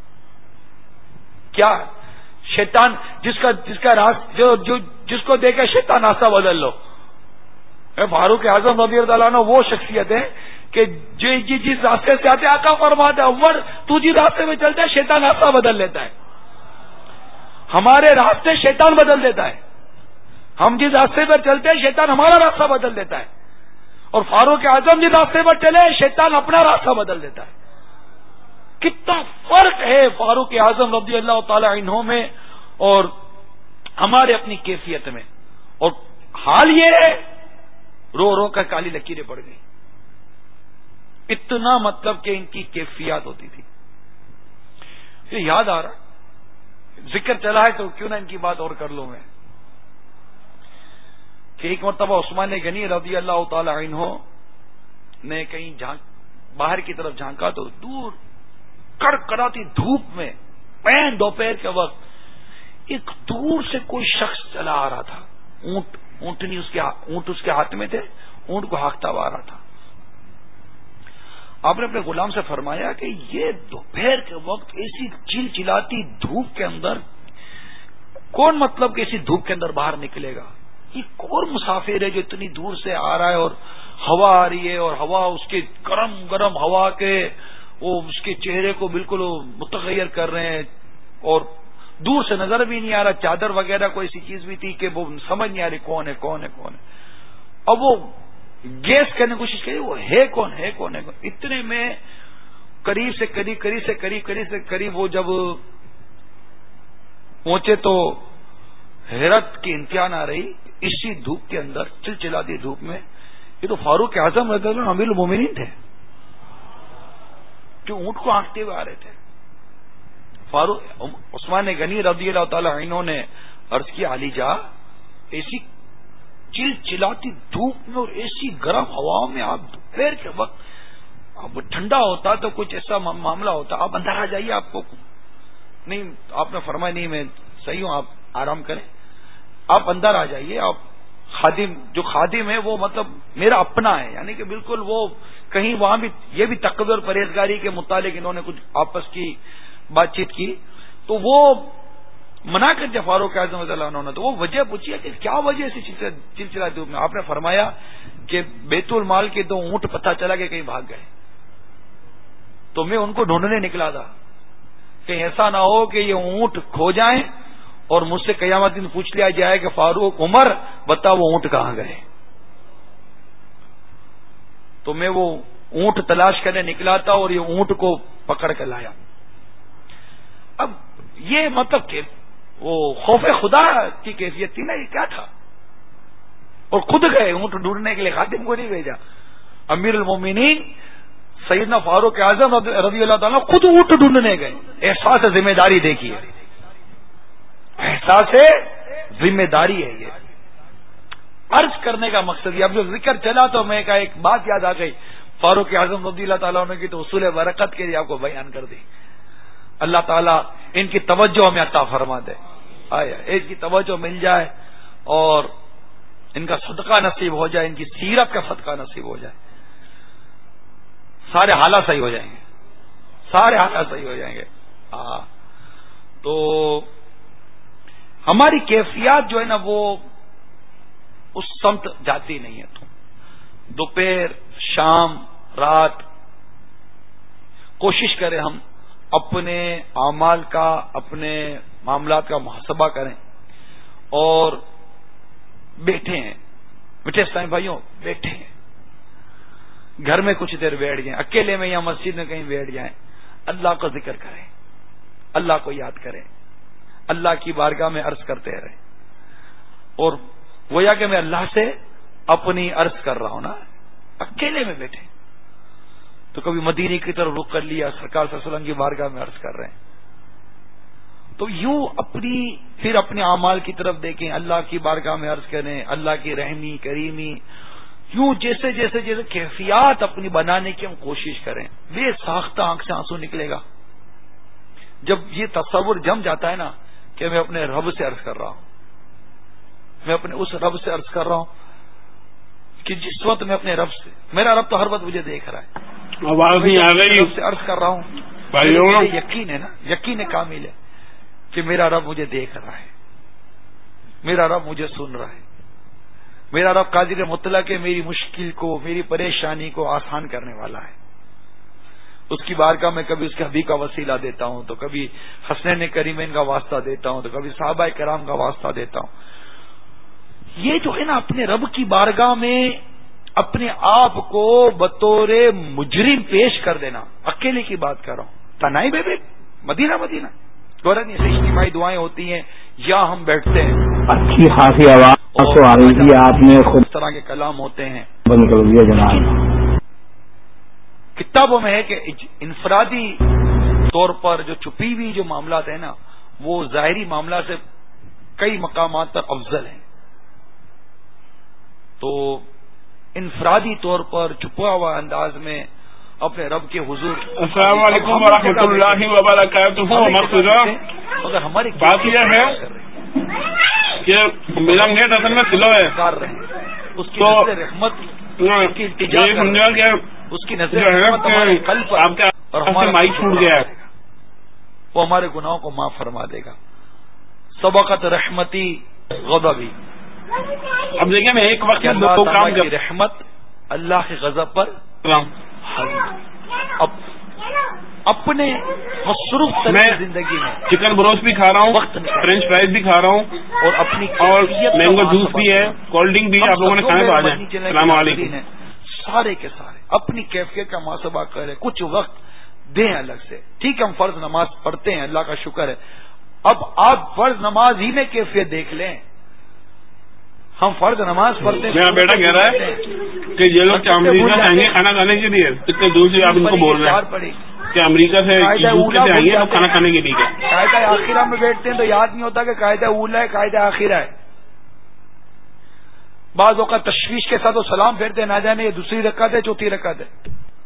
کیا شیطان جس کا جس کا راس جو, جو جس کو دیکھے شیطان راستہ بدل لو. فاروق اعظم رضی اللہ تعالیٰ عنہ وہ شخصیت ہے کہ جو جس راستے سے آتے آقا فرماتے ہیں عمر تو جس راستے میں چلتا ہے شیطان راستہ بدل لیتا ہے. ہمارے راستے شیطان بدل دیتا ہے. ہم جس راستے پر چلتے ہیں شیطان ہمارا راستہ بدل دیتا ہے، اور فاروق اعظم جس راستے پر چلے شیطان اپنا راستہ بدل دیتا ہے. کتنا فرق ہے فاروق اعظم رضی اللہ تعالی عنہ میں اور ہمارے اپنی کیفیت میں. اور حال یہ ہے رو رو کر کالی لکیریں پڑ گئی. اتنا مطلب کہ ان کی کیفیات ہوتی تھی. یہ یاد آ رہا، ذکر چلا ہے تو کیوں نہ ان کی بات اور کر لوں میں، کہ ایک مرتبہ عثمان غنی رضی اللہ تعالی عنہ نے کہیں جھانک باہر کی طرف جھانکا تو دور کڑکڑاتی دھوپ میں پین دوپہر کے وقت ایک دور سے کوئی شخص چلا آ رہا تھا. اونٹ اونٹنی اس کے اونٹ اس کے ہاتھ میں تھے، اونٹ کو ہانکتا ہوا آ رہا تھا. آپ نے اپنے غلام سے فرمایا کہ یہ دوپہر کے وقت ایسی چل چلاتی دھوپ کے اندر کون مطلب کہ ایسی دھوپ کے اندر باہر نکلے گا؟ یہ کون مسافر ہے جو اتنی دور سے آ رہا ہے اور ہوا آ رہی ہے اور ہوا اس کے گرم گرم ہوا کے وہ اس کے چہرے کو بالکل متغیر کر رہے ہیں، اور دور سے نظر بھی نہیں آ رہا. چادر وغیرہ کوئی ایسی چیز بھی تھی کہ وہ سمجھ نہیں آ رہی کون ہے کون ہے کون ہے. اب وہ گیس کرنے کی کوشش کری وہ ہے کون ہے کون ہے کون. اتنے میں قریب سے قریب قریب سے قریب قریب سے قریب وہ جب پہنچے تو حیرت کی انتہا نہ رہی. اسی دھوپ کے اندر چلچلاتی دھوپ میں یہ تو فاروق اعظم رضی اللہ عنہ امیر المومنین تھے جو اونٹ کو آنکھتے ہوئے آ رہے تھے. فاروق عثمان غنی رضی اللہ تعالی عنہ نے عرض کیا علی جا ایسی چل چلاتی دھوپ میں اور ایسی گرم ہواؤں میں آپ دوپہر کے وقت اب ٹھنڈا ہوتا تو کچھ ایسا معاملہ ہوتا آپ اندر آ جائیے. آپ کو نہیں آپ نے فرمایا نہیں میں صحیح ہوں آپ آرام کریں آپ اندر آ جائیے. آپ خادم جو خادم ہے وہ مطلب میرا اپنا ہے، یعنی کہ بالکل وہ کہیں وہاں بھی یہ بھی تقوی اور پرہیزگاری کے متعلق انہوں نے کچھ آپس کی بات چیت کی تو وہ منع کر دیا فاروق اعظم رضی اللہ عنہ نے. تو وہ وجہ پوچھی کہ کیا وجہ ایسی چلچلا دھوپ میں؟ آپ نے فرمایا کہ بیت المال کے دو اونٹ پتہ چلا کہ کہیں بھاگ گئے تو میں ان کو ڈھونڈنے نکلا تھا کہ ایسا نہ ہو کہ یہ اونٹ کھو جائیں اور مجھ سے قیامت دن پوچھ لیا جائے کہ فاروق عمر بتا وہ اونٹ کہاں گئے. تو میں وہ اونٹ تلاش کرنے نکلا تھا اور یہ اونٹ کو پکڑ کر لایا. اب یہ مطلب کہ وہ خوف خدا کی کیفیت تھی نا. یہ کیا تھا؟ اور خود گئے اونٹ ڈھونڈنے کے لیے، خادم کو نہیں بھیجا. امیر المومنین سیدنا فاروق اعظم رضی اللہ تعالیٰ خود اونٹ ڈھونڈنے گئے. احساس ذمہ داری دیکھیے، احساس ذمہ داری ہے یہ. عرض کرنے کا مقصد یہ، اب جو ذکر چلا تو میں کا ایک بات یاد آ گئی فاروق اعظم رضی اللہ تعالیٰ عنہ کی، تو اصول برکت کے لیے آپ کو بیان کر دی. اللہ تعالیٰ ان کی توجہ ہمیں عطا فرما دے. آیا ان کی توجہ مل جائے اور ان کا صدقہ نصیب ہو جائے، ان کی سیرت کا صدقہ نصیب ہو جائے، سارے حالات صحیح ہو جائیں گے، سارے حالات صحیح ہو جائیں گے. ہاں تو ہماری کیفیات جو ہے نا وہ اس سمت جاتی نہیں ہے. تو دوپہر شام رات کوشش کریں ہم اپنے اعمال کا، اپنے معاملات کا محاسبہ کریں اور بیٹھے ہیں میٹھے اسلام بھائیوں، بیٹھے ہیں گھر میں کچھ دیر بیٹھ جائیں، اکیلے میں یا مسجد میں کہیں بیٹھ جائیں، اللہ کا ذکر کریں، اللہ کو یاد کریں، اللہ کی بارگاہ میں عرض کرتے رہیں. اور گویا کہ میں اللہ سے اپنی عرض کر رہا ہوں نا، اکیلے میں بیٹھے تو کبھی مدینے کی طرف رخ کر لیا، سرکار صلی اللہ علیہ وسلم کی بارگاہ میں عرض کر رہے ہیں. تو یوں اپنی پھر اپنے اعمال کی طرف دیکھیں، اللہ کی بارگاہ میں عرض کریں، اللہ کی رحمی کریمی، یوں جیسے جیسے جیسے کیفیات اپنی بنانے کی ہم کوشش کریں. بے ساختہ آنکھ سے آنسو نکلے گا جب یہ تصور جم جاتا ہے نا کہ میں اپنے رب سے عرض کر رہا ہوں، میں اپنے اس رب سے عرض کر رہا ہوں کہ جس وقت میں اپنے رب سے، میرا رب تو ہر وقت مجھے دیکھ رہا ہے، آواز نہیں آ رہی، رب سے عرض کر رہا ہوں، مجھے یقین ہے نا، یقین کامل ہے کہ میرا رب مجھے دیکھ رہا ہے، میرا رب مجھے سن رہا ہے، میرا رب قادر مطلق ہے، میری مشکل کو، میری پریشانی کو آسان کرنے والا ہے. اس کی بارگاہ میں کبھی اس کے حبیب کا وسیلہ دیتا ہوں، تو کبھی حسنین کریمین کا واسطہ دیتا ہوں، تو کبھی صحابہ کرام کا واسطہ دیتا ہوں. یہ جو ہے نا اپنے رب کی بارگاہ میں اپنے آپ کو بطور مجرم پیش کر دینا، اکیلے کی بات کر رہا ہوں، تنہائی بے بے مدینہ مدینہ گورن ایسے اجتماعی دعائیں ہوتی ہیں یا ہم بیٹھتے ہیں، اچھی خاصی آواز تو آ رہی تھی، آپ نے خود اس طرح کے کلام ہوتے ہیں. بند کر دیا جناب. کتابوں میں ہے کہ انفرادی طور پر جو چھپی ہوئی جو معاملات ہیں نا وہ ظاہری معاملات سے کئی مقامات پر افضل ہیں. تو انفرادی طور پر چھپا ہوا انداز میں اپنے رب کے حضور. السلام علیکم ورحمۃ اللہ وبرکاتہ. مگر ہماری بات یہ ہے کہ میرا نیٹ اصل میں سلو ہے، اس کی نظر رحمت اس کی نظر ہمارے قلب پر اور ہمارا مائک چھوٹ گیا ہے، وہ ہمارے گناہوں کو معاف فرما دے گا. سبقت رحمتی غضبی. اب دیکھیں میں ایک وقت اللہ تعالیٰ کی رحمت اللہ کے غضب پر اب اپنے مصروف ترین زندگی میں چکن بروس بھی کھا رہا ہوں، فرینچ فرائز بھی کھا رہا ہوں، اور اپنی اور مینگو جوس بھی ہے، کولڈ ڈرنک بھی ہے. آپ لوگوں نے کھانا تو آ جائیں. السلام علیکم. سارے کے سارے اپنی کیفیت کا محاسبہ کریں، کچھ وقت دیں الگ سے. ٹھیک ہے ہم فرض نماز پڑھتے ہیں، اللہ کا شکر ہے. اب آپ فرض نماز ہی میں کیفیت دیکھ لیں. ہم فرض نماز پڑھتے ہیں. میرا بیٹا کہہ رہا ہے کہ یہ لوگ امریکہ سے آئیں گے کھانا کھانے کے لیے، اتنے دور سے آپ ان کو بول رہے ہیں کہ امریکہ سے یوکے سے آئیں گے کھانا کھانے کے لیے. قاعدہ آخرہ میں بیٹھتے ہیں تو یاد نہیں ہوتا کہ قاعدہ اولا ہے قاعدہ آخرہ ہے. بعض اوقات تشویش کے ساتھ وہ سلام پھیرتے ہیں، نہ جانے یہ دوسری رکعت ہے چوتھی رکعت ہے.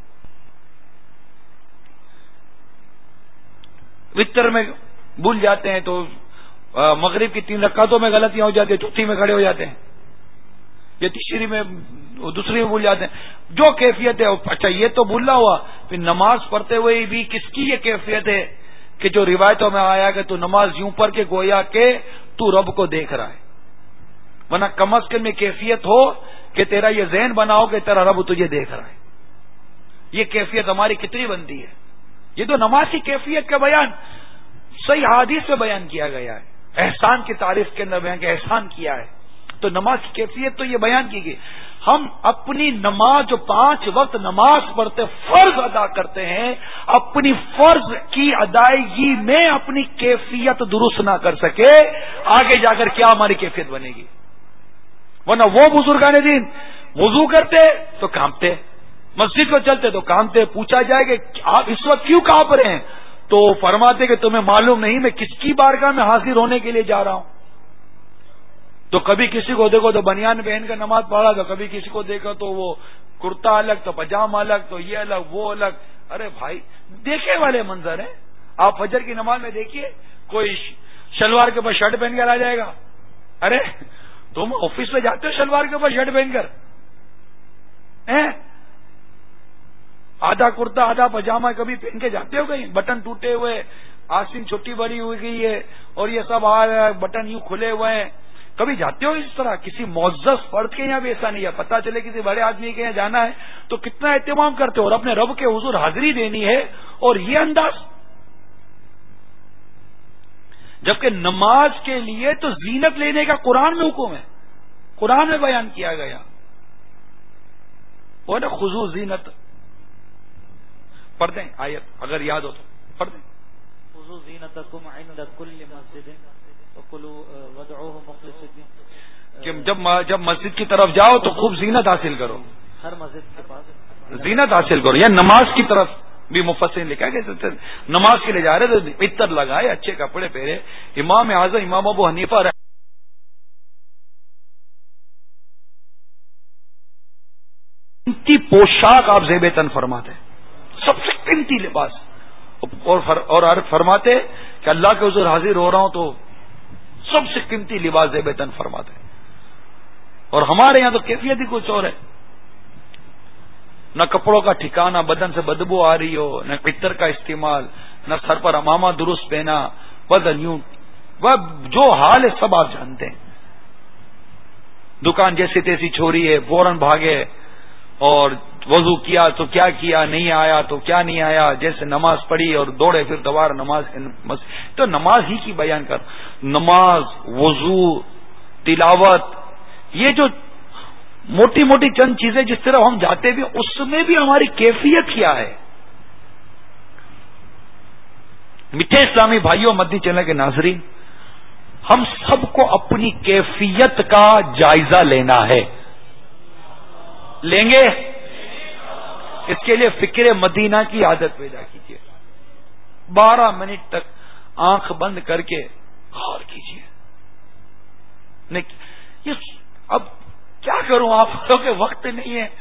وتر میں بھول جاتے ہیں تو مغرب کی تین رکعتوں میں غلطیاں ہو جاتی ہیں، چوتھی میں کھڑے ہو جاتے ہیں، یا تیسری میں دوسری میں بھول جاتے ہیں. جو کیفیت ہے اچھا یہ تو بھولا ہوا، پھر نماز پڑھتے ہوئے بھی کس کی یہ کیفیت ہے کہ جو روایتوں میں آیا کہ تو نماز یوں پڑھ کے گویا کہ تو رب کو دیکھ رہا ہے. ورنہ کم از کم یہ کیفیت ہو کہ تیرا یہ ذہن بناؤ کہ تیرا رب تجھے دیکھ رہا ہے. یہ کیفیت ہماری کتنی بنتی ہے. یہ تو نماز کی کیفیت کا بیان صحیح حدیث میں بیان کیا گیا ہے. احسان کی تعریف کے اندر بیان کہ احسان کیا ہے، تو نماز کی کیفیت تو یہ بیان کی گئی. ہم اپنی نماز جو پانچ وقت نماز پڑھتے فرض ادا کرتے ہیں، اپنی فرض کی ادائیگی میں اپنی کیفیت درست نہ کر سکے، آگے جا کر کیا ہماری کیفیت بنے گی. ورنہ وہ بزرگان دین وضو کرتے تو کانپتے، مسجد کو چلتے تو کانپتے. پوچھا جائے کہ آپ اس وقت کیوں کانپ رہے ہیں تو فرماتے کہ تمہیں معلوم نہیں میں کس کی بارگاہ میں حاضر ہونے کے لیے جا رہا ہوں. تو کبھی کسی کو دیکھو تو بنیان پہن کر نماز پڑھا، تو کبھی کسی کو دیکھو تو وہ کرتا الگ، تو پاجامہ الگ، تو یہ الگ وہ الگ. ارے بھائی دیکھے والے منظر ہیں. آپ فجر کی نماز میں دیکھیے کوئی شلوار کے اوپر شرٹ پہن کر آ جائے گا. ارے تم آفس میں جاتے ہو شلوار کے اوپر شرٹ پہن کر؟ آدھا کرتا آدھا پاجامہ کبھی پہن کے جاتے ہو کہیں؟ بٹن ٹوٹے ہوئے، آستین چھٹی بڑی ہوئی گئی ہے اور یہ سب آ رہا ہے، بٹن یوں کھلے ہوئے ہیں. کبھی جاتے ہو اس طرح؟ کسی معزز فرد کے یہاں بھی ایسا نہیں ہے. پتا چلے کسی بڑے آدمی کے یہاں جانا ہے تو کتنا اہتمام کرتے ہو، اور اپنے رب کے حضور حاضری دینی ہے اور یہ انداز. جبکہ نماز کے لیے تو زینت لینے کا قرآن میں حکم ہے، قرآن میں بیان کیا گیا. وہ نا خضوع زینت پڑھ دیں آیت اگر یاد ہو تو پڑھ دیں. خذوا زینتکم عند کل مسجد وکلوا وادعوه مخلصین. کہ جب جب مسجد کی طرف جاؤ تو خوب زینت حاصل کرو، ہر مسجد کے پاس زینت زینت حاصل کرو. یا نماز کی طرف بھی مفسرین لکھا ہے کہ نماز کے لیے جا رہے تو عطر لگائے، اچھے کپڑے پہنے. امام اعظم امام ابو حنیفہ قیمتی پوشاک آپ زیب تن فرماتے، سب سے قیمتی لباس، اور اور فرماتے کہ اللہ کے حضور حاضر ہو رہا ہوں تو سب سے قیمتی لباس زیب تن فرماتے. اور ہمارے یہاں تو کیفیت ہی کچھ اور ہے. نہ کپڑوں کا ٹھکانہ، بدن سے بدبو آ رہی ہو، نہ عطر کا استعمال، نہ سر پر امامہ درست پہنا، بدن یوں، وہ جو حال ہے سب آپ جانتے ہیں. دکان جیسی تیسی چھوڑی ہے، فوراً بھاگے، اور وضو کیا تو کیا کیا، نہیں آیا تو کیا نہیں آیا، جیسے نماز پڑھی اور دوڑے پھر دوبارہ نماز. تو نماز ہی کی بیان کر. نماز، وضو، تلاوت، یہ جو موٹی موٹی چند چیزیں جس طرح ہم جاتے بھی، اس میں بھی ہماری کیفیت کیا ہے. میٹھے اسلامی بھائیوں، مدنی چینل کے ناظرین، ہم سب کو اپنی کیفیت کا جائزہ لینا ہے. لیں گے؟ اس کے لیے فکر مدینہ کی عادت پیدا کیجیے. بارہ منٹ تک آنکھ بند کر کے غور کیجیے. یہ اب کیا کروں، آپ کے وقت نہیں ہے.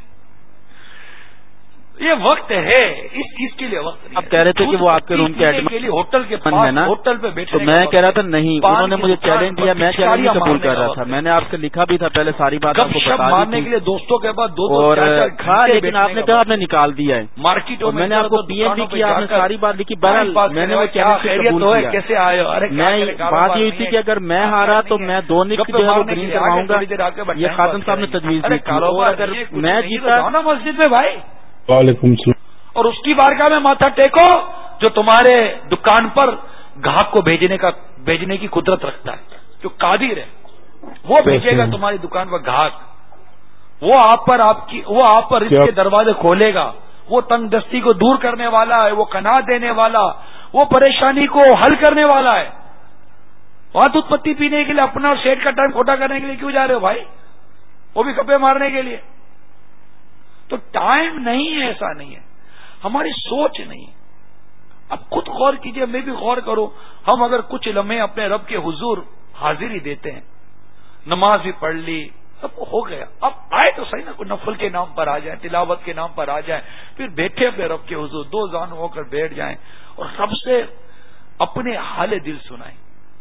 یہ وقت ہے، اس چیز کے لیے وقت نہیں. آپ کہہ رہے تھے کہ وہ آپ کے روم کے ایڈمن کے لیے ہوٹل کے پاس ہے نا، ہوٹل پہ بیٹھے. تو میں کہہ رہا تھا نہیں، انہوں نے مجھے چیلنج دیا، میں چیلنج قبول کر رہا تھا. میں نے آپ سے لکھا بھی تھا پہلے، ساری بات آپ کو بتا مارنے کے لیے دوستوں کے بعد دو اور تھا، لیکن آپ نے کہا آپ نے نکال دیا ہے مارکیٹ. میں نے آپ کو پی ایم بھی کیا، آپ نے ساری بات لکھی. بہرحال میں نے وہ چیلنج قبول کیا. کیسے آئے؟ میں بات یہ تھی کہ اگر میں ہارا تو میں دو نک جو ہے وہ گرین کرواؤں گا. یہ خاتم صاحب نے تجویز دی تھی، اور اگر میں جیتا نا مسجد میں بھائی، وعلیکم السلام، اور اس کی بارگاہ میں ماتھا ٹیکو جو تمہارے دکان پر گاہک کو بھیجنے کا بھیجنے کی قدرت رکھتا ہے، جو قادر ہے وہ بھیجے گا تمہاری دکان پر گاہک. وہ آپ پر آپ کی وہ آپ پر اس کے دروازے کھولے گا. وہ تنگ دستی کو دور کرنے والا ہے، وہ قناعت دینے والا، وہ پریشانی کو حل کرنے والا ہے. وہاں دودھ پتی پینے کے لیے اپنا اور شیٹ کا ٹائم کھوٹا کرنے کے لیے کیوں جا رہے ہو بھائی؟ وہ بھی کپے مارنے کے لیے. تو ٹائم نہیں ہے، ایسا نہیں ہے، ہماری سوچ نہیں ہے. اب خود غور کیجئے، میں بھی غور کروں. ہم اگر کچھ لمحے اپنے رب کے حضور حاضری دیتے ہیں، نماز بھی پڑھ لی، سب ہو گیا، اب آئے تو صحیح نا، کوئی نفل کے نام پر آ جائیں، تلاوت کے نام پر آ جائیں، پھر بیٹھے اپنے رب کے حضور دو زانو ہو کر بیٹھ جائیں اور رب سے اپنے حال دل سنائیں.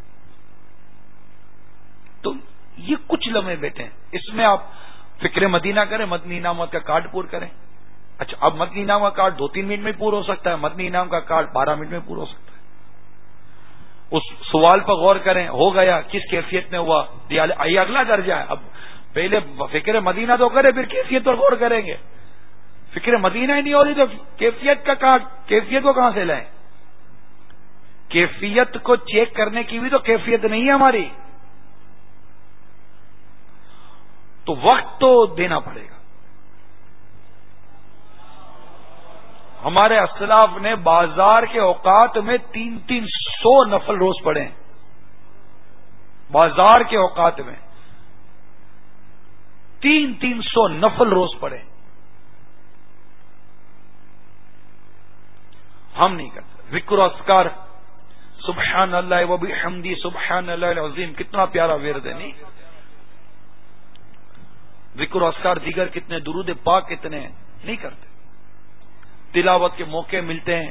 تو یہ کچھ لمحے بیٹھے ہیں، اس میں آپ فکر مدینہ کریں، مدنی انعامات کا کارڈ پور کریں. اچھا، اب مدنی انعام کا کارڈ دو تین منٹ میں پورا ہو سکتا ہے، مدنی انعام کا کارڈ بارہ منٹ میں پورا ہو سکتا ہے. اس سوال پر غور کریں، ہو گیا کس کیفیت میں ہوا، یہ اگلا درجہ ہے. اب پہلے فکر مدینہ تو کرے، پھر کیفیت پر غور کریں گے. فکر مدینہ ہی نہیں ہو رہی تو کیفیت کا کارڈ، کیفیت کو کہاں سے لائیں؟ کیفیت کو چیک کرنے کی بھی تو کیفیت نہیں ہے ہماری. تو وقت تو دینا پڑے گا. ہمارے اسلاف نے بازار کے اوقات میں تین تین سو نفل روز پڑھے ہیں. بازار کے اوقات میں تین تین سو نفل روز پڑھے. ہم نہیں کرتے. ذکر و اذکار سبحان اللہ و بحمدی سبحان اللہ العظیم کتنا پیارا ورد ہے. نہیں ذکر و اذکار دیگر کتنے, درود پاک کتنے ہیں, نہیں کرتے. تلاوت کے موقع ملتے ہیں,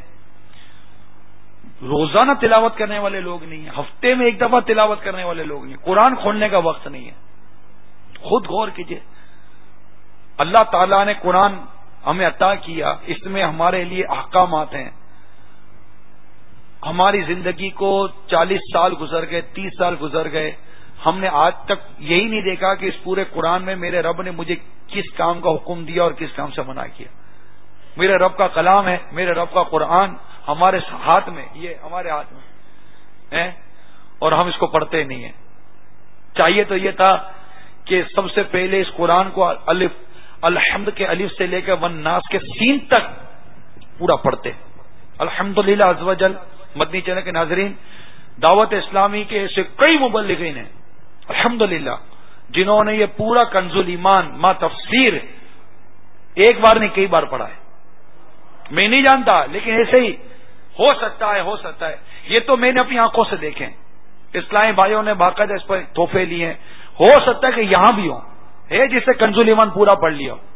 روزانہ تلاوت کرنے والے لوگ نہیں ہیں, ہفتے میں ایک دفعہ تلاوت کرنے والے لوگ نہیں ہیں, قرآن کھولنے کا وقت نہیں ہے. خود غور کیجئے, اللہ تعالیٰ نے قرآن ہمیں عطا کیا, اس میں ہمارے لیے احکامات ہیں. ہماری زندگی کو چالیس سال گزر گئے, تیس سال گزر گئے, ہم نے آج تک یہی نہیں دیکھا کہ اس پورے قرآن میں میرے رب نے مجھے کس کام کا حکم دیا اور کس کام سے منع کیا. میرے رب کا کلام ہے, میرے رب کا قرآن ہمارے ہاتھ میں, یہ ہمارے ہاتھ میں ہے اور ہم اس کو پڑھتے نہیں ہیں. چاہیے تو یہ تھا کہ سب سے پہلے اس قرآن کو الف الحمد کے الف سے لے کر ون ناس کے سین تک پورا پڑھتے. الحمدللہ عز و جل مدنی چینل کے ناظرین, دعوت اسلامی کے ایسے کئی مبلغین ہیں الحمدللہ جنہوں نے یہ پورا کنز الایمان ما تفسیر ایک بار نہیں کئی بار پڑھا ہے. میں نہیں جانتا, لیکن ایسے ہی ہو سکتا ہے ہو سکتا ہے یہ تو میں نے اپنی آنکھوں سے دیکھے. اسلامی بھائیوں نے باقاعدہ اس پر تحفے لیے ہیں. ہو سکتا ہے کہ یہاں بھی ہو ہے جس سے کنز الایمان پورا پڑھ لیا ہو.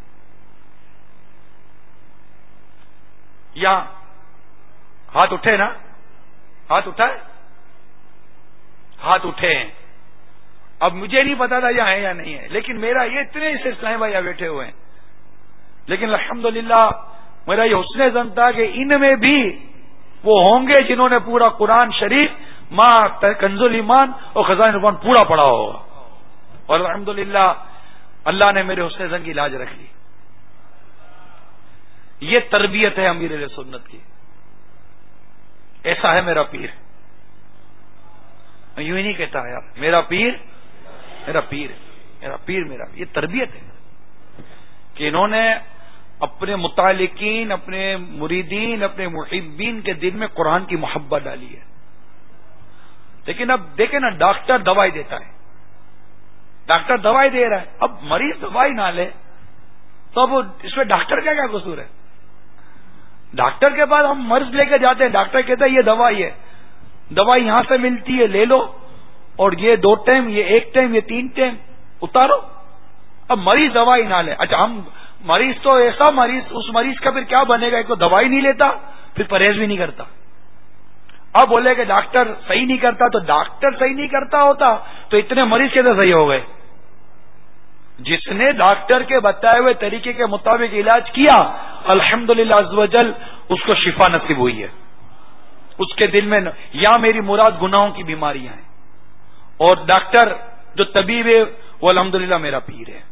یہاں ہاتھ اٹھے نا, ہاتھ اٹھا ہے, ہاتھ اٹھے ہیں. اب مجھے نہیں پتا تھا یہاں ہے یا نہیں ہے, لیکن میرا یہ اتنے سے اسلامی بھائی یہاں بیٹھے ہوئے ہیں, لیکن الحمدللہ میرا یہ حسن ظن تھا کہ ان میں بھی وہ ہوں گے جنہوں نے پورا قرآن شریف ماں کنز الایمان اور خزائن الرحمان پورا پڑھا ہوگا. اور الحمدللہ اللہ نے میرے حسن ظن کی لاج رکھ لی. یہ تربیت ہے امیر اہل سنت کی. ایسا ہے میرا پیر. میں یوں ہی نہیں کہتا یار میرا پیر میرا پیر میرا پیر میرا یہ تربیت ہے کہ انہوں نے اپنے متعلقین, اپنے مریدین, اپنے محبین کے دل میں قرآن کی محبت ڈالی ہے. لیکن اب دیکھیں نا, ڈاکٹر دوائی دیتا ہے, ڈاکٹر دوائی دے رہا ہے, اب مریض دوائی نہ لے تو اب اس میں ڈاکٹر کا کیا قصور ہے؟ ڈاکٹر کے پاس ہم مرض لے کے جاتے ہیں, ڈاکٹر کہتا ہے یہ دوائی ہے, دوائی یہاں سے ملتی ہے لے لو, اور یہ دو ٹائم, یہ ایک ٹائم, یہ تین ٹائم اتارو. اب مریض دوائی نہ لے. اچھا ہم مریض تو ایسا مریض, اس مریض کا پھر کیا بنے گا؟ ایک تو دوائی نہیں لیتا, پھر پرہیز بھی نہیں کرتا. اب بولے کہ ڈاکٹر صحیح نہیں کرتا, تو ڈاکٹر صحیح نہیں کرتا ہوتا تو اتنے مریض کیسے صحیح ہو گئے؟ جس نے ڈاکٹر کے بتائے ہوئے طریقے کے مطابق علاج کیا الحمدللہ عز و جل اس کو شفا نصیب ہوئی ہے. اس کے دل میں یا میری مراد گناہوں کی بیماریاں ہیں, اور ڈاکٹر جو طبیب ہے وہ الحمدللہ میرا پیر ہے,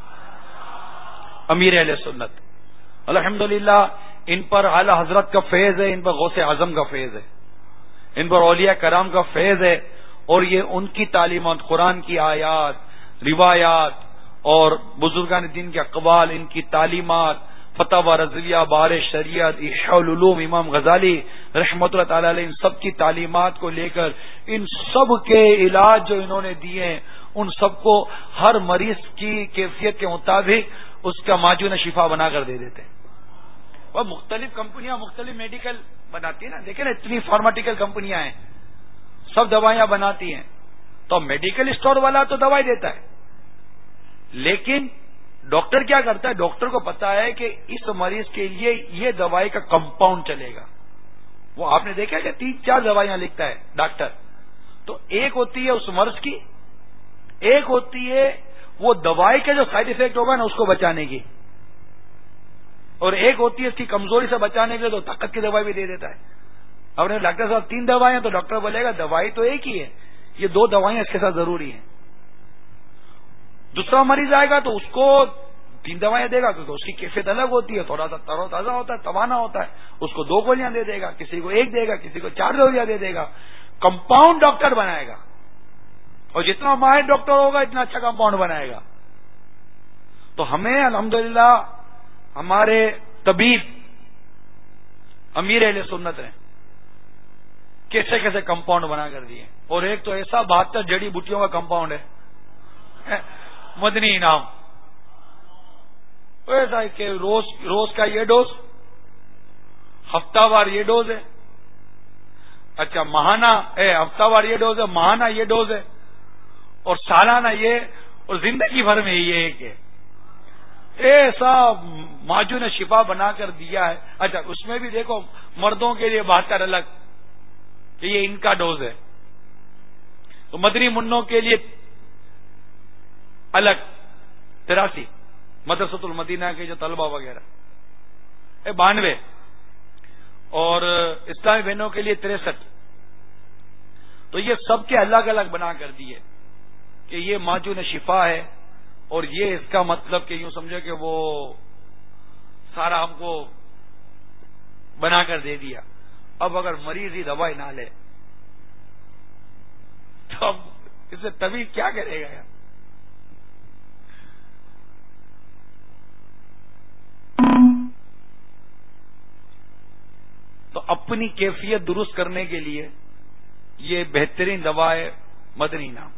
امیر اہل سنت. الحمدللہ ان پر اعلی حضرت کا فیض ہے, ان پر غوث اعظم کا فیض ہے, ان پر اولیاء کرام کا فیض ہے, اور یہ ان کی تعلیمات, قرآن کی آیات, روایات اور بزرگان دین کے اقوال, ان کی تعلیمات, فتاوی رضویہ, بار شریعت, احیاء العلوم, امام غزالی رحمۃ اللہ تعالی علیہ, ان سب کی تعلیمات کو لے کر ان سب کے علاج جو انہوں نے دیے ان سب کو ہر مریض کی کیفیت کے مطابق اس کا معجون شفا بنا کر دے دیتے ہیں. اور مختلف کمپنیاں مختلف میڈیکل بناتی ہیں نا, دیکھیں نا اتنی فارماسیوٹیکل کمپنیاں ہیں, سب دوائیاں بناتی ہیں. تو میڈیکل اسٹور والا تو دوائی دیتا ہے, لیکن ڈاکٹر کیا کرتا ہے؟ ڈاکٹر کو پتا ہے کہ اس مریض کے لیے یہ دوائی کا کمپاؤنڈ چلے گا. وہ آپ نے دیکھا کہ تین چار دوائیاں لکھتا ہے ڈاکٹر, تو ایک ہوتی ہے اس مرض کی, ایک ہوتی ہے وہ دوائی کے جو سائڈ افیکٹ ہوگا نا اس کو بچانے کی, اور ایک ہوتی ہے اس کی کمزوری سے بچانے کے لیے تو طاقت کی دوائی بھی دے دیتا ہے. اب نے ڈاکٹر صاحب تین دوائیاں, تو ڈاکٹر بولے گا دوائی تو ایک ہی ہے, یہ دو دوائیاں اس کے ساتھ ضروری ہیں. دوسرا مریض آئے گا تو اس کو تین دوائیاں دے گا کیونکہ اس کی کیفیت الگ ہوتی ہے, تھوڑا سا تر و تازہ ہوتا ہے, توانا ہوتا ہے, اس کو دو گولیاں دے دے گا, کسی کو ایک دے گا, کسی کو چار گولیاں دے دے گا. کمپاؤنڈ ڈاکٹر بنائے گا, اور جتنا ماہر ڈاکٹر ہوگا اتنا اچھا کمپاؤنڈ بنائے گا. تو ہمیں الحمدللہ ہمارے طبیب امیر اہل سنت ہیں, کیسے کیسے کمپاؤنڈ بنا کر دیے. اور ایک تو ایسا بہتر جڑی بوٹیوں کا کمپاؤنڈ ہے, مدنی انعام. ایسا ہے کہ روز روز کا یہ ڈوز، ہفتہ وار یہ ڈوز ہے، اچھا ماہانہ اے ہفتہ وار یہ ڈوز ہے، ماہانہ یہ ڈوز ہے، اور سالانہ یہ، اور زندگی بھر میں یہ ہے کہ ایسا ماجو نے شفا بنا کر دیا ہے. اچھا اس میں بھی دیکھو مردوں کے لیے بہتر الگ کہ یہ ان کا ڈوز ہے، تو مدنی منوں کے لیے الگ تراسی، مدرسۃ المدینہ کے جو طلبہ وغیرہ اے بانوے، اور اسلامی بہنوں کے لیے تریسٹھ. تو یہ سب کے الگ الگ بنا کر دیے کہ یہ ماجون شفا ہے، اور یہ اس کا مطلب کہ یوں سمجھے کہ وہ سارا ہم کو بنا کر دے دیا. اب اگر مریض ہی دوائی نہ لے تو اب اسے طبیب کیا کرے گا یار؟ تو اپنی کیفیت درست کرنے کے لیے یہ بہترین دوا ہے مدنی انعام.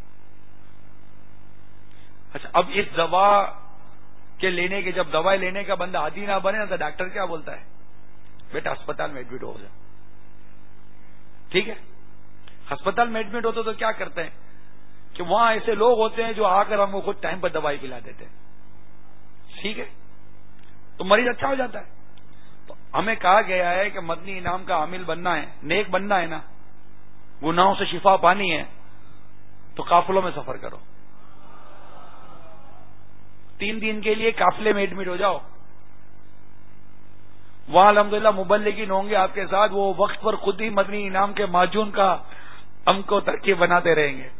اچھا اب اس دوا کے لینے کے جب دوائی لینے کا بندہ عادی نہ بنے نا تو ڈاکٹر کیا بولتا ہے؟ بیٹا اسپتال میں ایڈمٹ ہو جائے. ٹھیک ہے، ہسپتال میں ایڈمٹ ہوتے تو کیا کرتے ہیں کہ وہاں ایسے لوگ ہوتے ہیں جو آ کر ہم کو خود ٹائم پر دوائی پلا دیتے ہیں. ٹھیک ہے، تو مریض اچھا ہو جاتا ہے. تو ہمیں کہا گیا ہے کہ مدنی انعام کا عامل بننا ہے، نیک بننا ہے نا، گناہوں سے شفا پانی ہے، تو قافلوں میں سفر کرو. تین دن کے لیے قافلے میں ایڈمٹ ہو جاؤ، وہاں الحمدللہ مبلغین ہوں گے آپ کے ساتھ، وہ وقت پر خود ہی مدنی انعام کے معجون کا ہم کو ترکیب بناتے رہیں گے.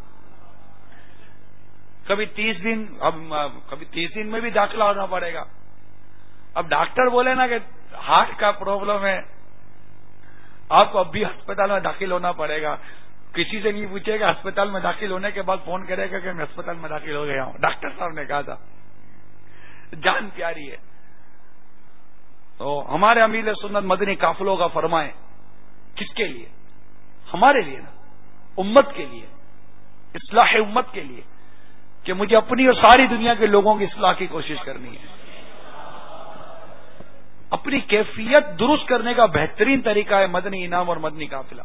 کبھی تیس دن اب کبھی تیس دن میں بھی داخلہ ہونا پڑے گا. اب ڈاکٹر بولے نا کہ ہارٹ کا پرابلم ہے، آپ کو اب بھی ہسپتال میں داخل ہونا پڑے گا. کسی سے نہیں پوچھے گا، ہسپتال میں داخل ہونے کے بعد فون کرے گا کہ میں ہسپتال میں داخل ہو گیا ہوں. ڈاکٹر صاحب نے کہا تھا جان پیاری ہے. تو ہمارے امیر سنت مدنی قافلوں کا فرمائیں، کس کے لیے؟ ہمارے لیے نا، امت کے لیے، اصلاح امت کے لیے، کہ مجھے اپنی اور ساری دنیا کے لوگوں کی اصلاح کی کوشش کرنی ہے. اپنی کیفیت درست کرنے کا بہترین طریقہ ہے مدنی انعام اور مدنی قافلہ.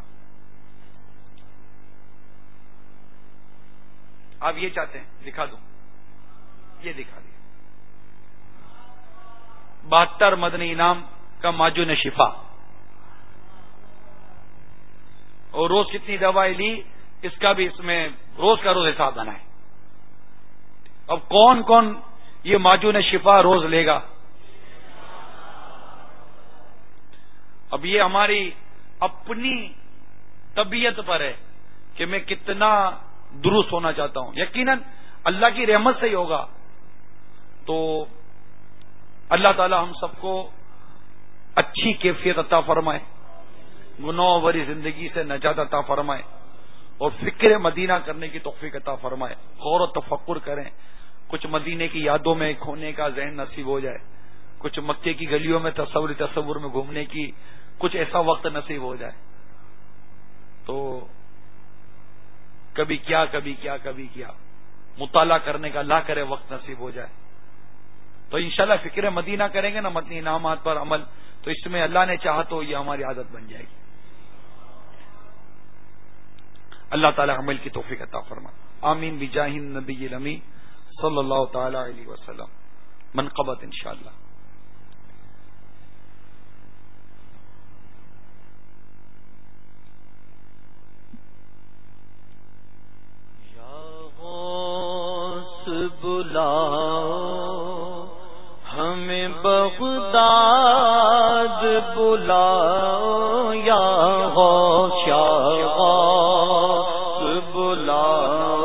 آپ یہ چاہتے ہیں دکھا دوں، یہ دکھا دیا بہتر مدنی انعام کا معجون شفا، اور روز کتنی دوائی لی اس کا بھی اس میں روز کا روز حساب بنائے. اب کون کون یہ معجون شفا روز لے گا؟ اب یہ ہماری اپنی طبیعت پر ہے کہ میں کتنا درست ہونا چاہتا ہوں. یقیناً اللہ کی رحمت سے ہی ہوگا. تو اللہ تعالی ہم سب کو اچھی کیفیت عطا فرمائے، گناہ بھری زندگی سے نجات عطا فرمائے، اور فکر مدینہ کرنے کی توفیق عطا فرمائے. غور و تفکر کریں، کچھ مدینے کی یادوں میں کھونے کا ذہن نصیب ہو جائے، کچھ مکے کی گلیوں میں تصور تصور میں گھومنے کی کچھ ایسا وقت نصیب ہو جائے. تو کبھی کیا کبھی کیا کبھی کیا مطالعہ کرنے کا اللہ کرے وقت نصیب ہو جائے. تو انشاءاللہ فکر مدینہ کریں گے نا، مدنی انعامات پر عمل، تو اس میں اللہ نے چاہا تو یہ ہماری عادت بن جائے گی. اللہ تعالی عمل کی توفیق عطا فرمائے. آمین بجاہ النبی الامی صلی اللہ تعالی علیہ وسلم. منقبت انشاءاللہ. بلاؤ ہمیں بغداد بلاؤ یا غوث غوث بلاؤ